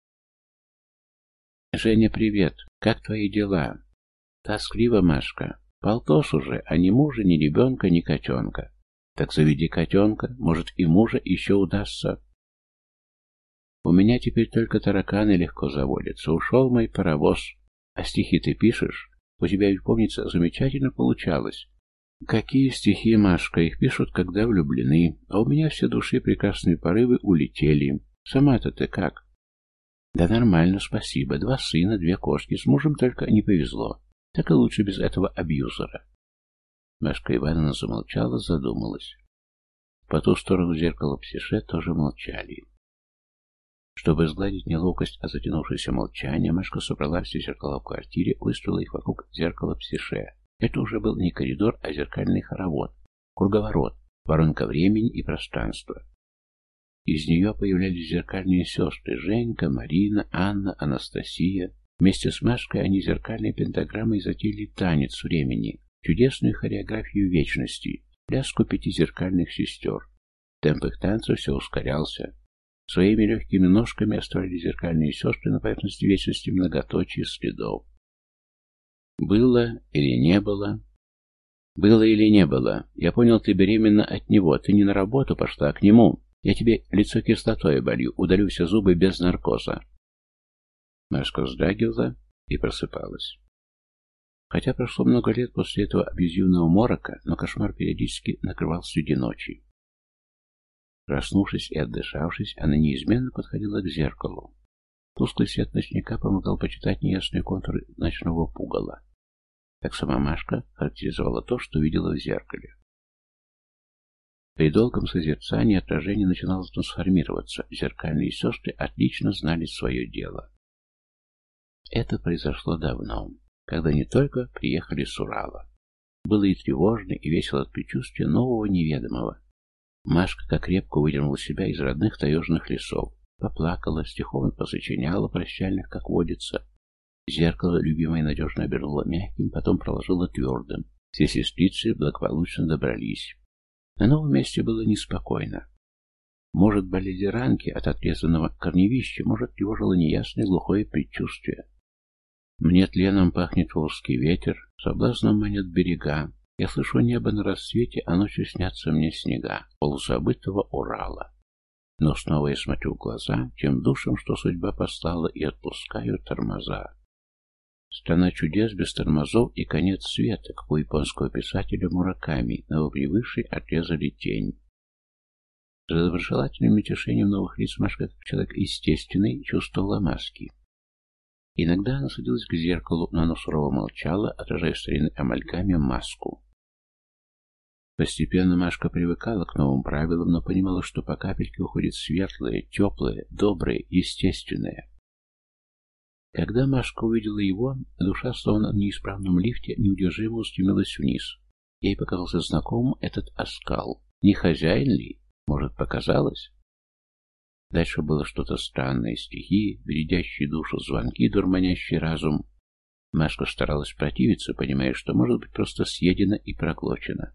[SPEAKER 1] «Женя, привет! Как твои дела?» «Тоскливо, Машка. Полтос уже, а ни мужа, ни ребенка, ни котенка. Так заведи котенка, может, и мужа еще удастся». «У меня теперь только тараканы легко заводятся. Ушел мой паровоз. А стихи ты пишешь? У тебя, ведь, помнится, замечательно получалось». «Какие стихи, Машка? Их пишут, когда влюблены. А у меня все души прекрасные порывы улетели. Сама-то ты как?» «Да нормально, спасибо. Два сына, две кошки. С мужем только не повезло. Так и лучше без этого абьюзера». Машка Ивановна замолчала, задумалась. По ту сторону зеркала псише тоже молчали. Чтобы сгладить неловкость от затянувшегося молчания, Машка собрала все зеркала в квартире, выстроила их вокруг зеркала псише. Это уже был не коридор, а зеркальный хоровод, круговорот, воронка времени и пространства. Из нее появлялись зеркальные сестры Женька, Марина, Анна, Анастасия. Вместе с Машкой они зеркальной пентаграммой затеяли танец времени, чудесную хореографию вечности, пляску пяти зеркальных сестер. Темп их танца все ускорялся. Своими легкими ножками оставили зеркальные сестры на поверхности вечности многоточие следов. Было или не было? Было или не было? Я понял, ты беременна от него. Ты не на работу пошла, а к нему. Я тебе лицо кислотой оболью, удалю все зубы без наркоза. Машка вздрагивала и просыпалась. Хотя прошло много лет после этого абьюзивного морока, но кошмар периодически накрывал среди ночи. Проснувшись и отдышавшись, она неизменно подходила к зеркалу. Тусклый свет ночника помогал почитать неясные контуры ночного пугала. Так сама Машка характеризовала то, что видела в зеркале. При долгом созерцании отражение начинало трансформироваться. Зеркальные сестры отлично знали свое дело. Это произошло давно, когда не только приехали с Урала. Было и тревожно, и весело от предчувствия нового неведомого. Машка как крепко выдернула себя из родных таежных лесов, поплакала, стихов посочиняла прощальных, как водится. Зеркало любимое надежно обернуло мягким, потом проложило твердым. Все сестрицы благополучно добрались. На новом месте было неспокойно. Может, болели ранки от отрезанного корневища, может, тревожило неясное глухое предчувствие. Мне тленом пахнет волжский ветер, соблазном манят берега. Я слышу небо на рассвете, а ночью снятся мне снега полузабытого Урала. Но снова я смотрю в глаза тем душам, что судьба послала, и отпускаю тормоза. Страна чудес без тормозов и конец света, как у японского писателя Мураками, новопривыкший отрезали тень. За доброжелательным мельтешением новых лиц Машка, как человек естественный, чувствовала маски. Иногда она садилась к зеркалу, но она сурово молчала, отражая в старинной амальгаме маску. Постепенно Машка привыкала к новым правилам, но понимала, что по капельке уходит светлое, теплое, доброе, естественное. Когда Машка увидела его, душа, словно в неисправном лифте, неудержимо устремилась вниз. Ей показался знакомым этот оскал. Не хозяин ли? Может, показалось? Дальше было что-то странное, стихи, бередящие душу, звонки, дурманящий разум. Машка старалась противиться, понимая, что может быть просто съедена и проглочена.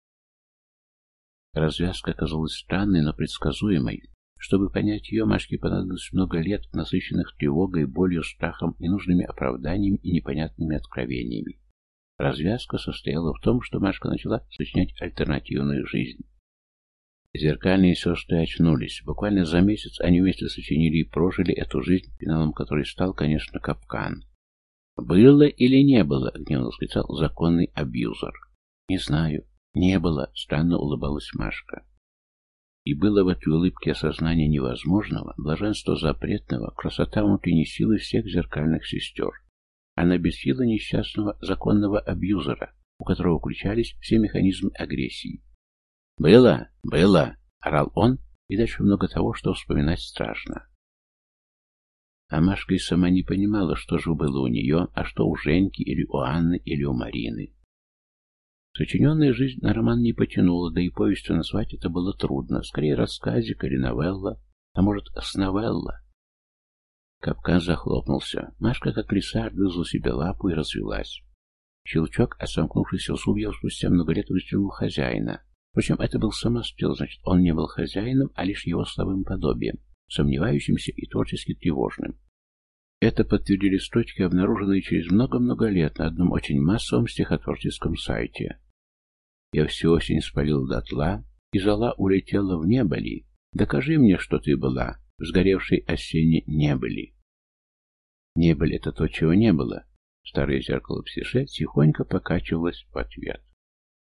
[SPEAKER 1] Развязка оказалась странной, но предсказуемой. Чтобы понять ее, Машке понадобилось много лет, насыщенных тревогой, болью, страхом, ненужными оправданиями и непонятными откровениями. Развязка состояла в том, что Машка начала сочинять альтернативную жизнь. Зеркальные сестры очнулись. Буквально за месяц они вместе сочинили и прожили эту жизнь, финалом которой стал, конечно, капкан. «Было или не было?» — гневно восклицал законный абьюзер. «Не знаю. Не было», — странно улыбалась Машка. И было в этой улыбке осознание невозможного, блаженство запретного, красота внутренней силы всех зеркальных сестер. Она бесила несчастного законного абьюзера, у которого включались все механизмы агрессии. «Было, было!» — орал он, и дальше много того, что вспоминать страшно. А Машка и сама не понимала, что же было у нее, а что у Женьки, или у Анны, или у Марины. Сочиненная жизнь на роман не потянула, да и повестью назвать это было трудно, скорее рассказик или новелла, а может, сновелла. Капкан захлопнулся. Машка, как лиса, отгрызла себе лапу и развелась. Щелчок от сомкнувшихся зубьев спустя много лет выстрелил хозяина. Впрочем, это был самострел, значит, он не был хозяином, а лишь его слабым подобием, сомневающимся и творчески тревожным. Это подтвердили строчки, обнаруженные через много-много лет на одном очень массовом стихотворческом сайте. «Я всю осень спалил дотла, и зола улетела в небо ли? Докажи мне, что ты была, в сгоревшей осенне небыли». Небыль — это то, чего не было. Старое зеркало псише тихонько покачивалось в ответ.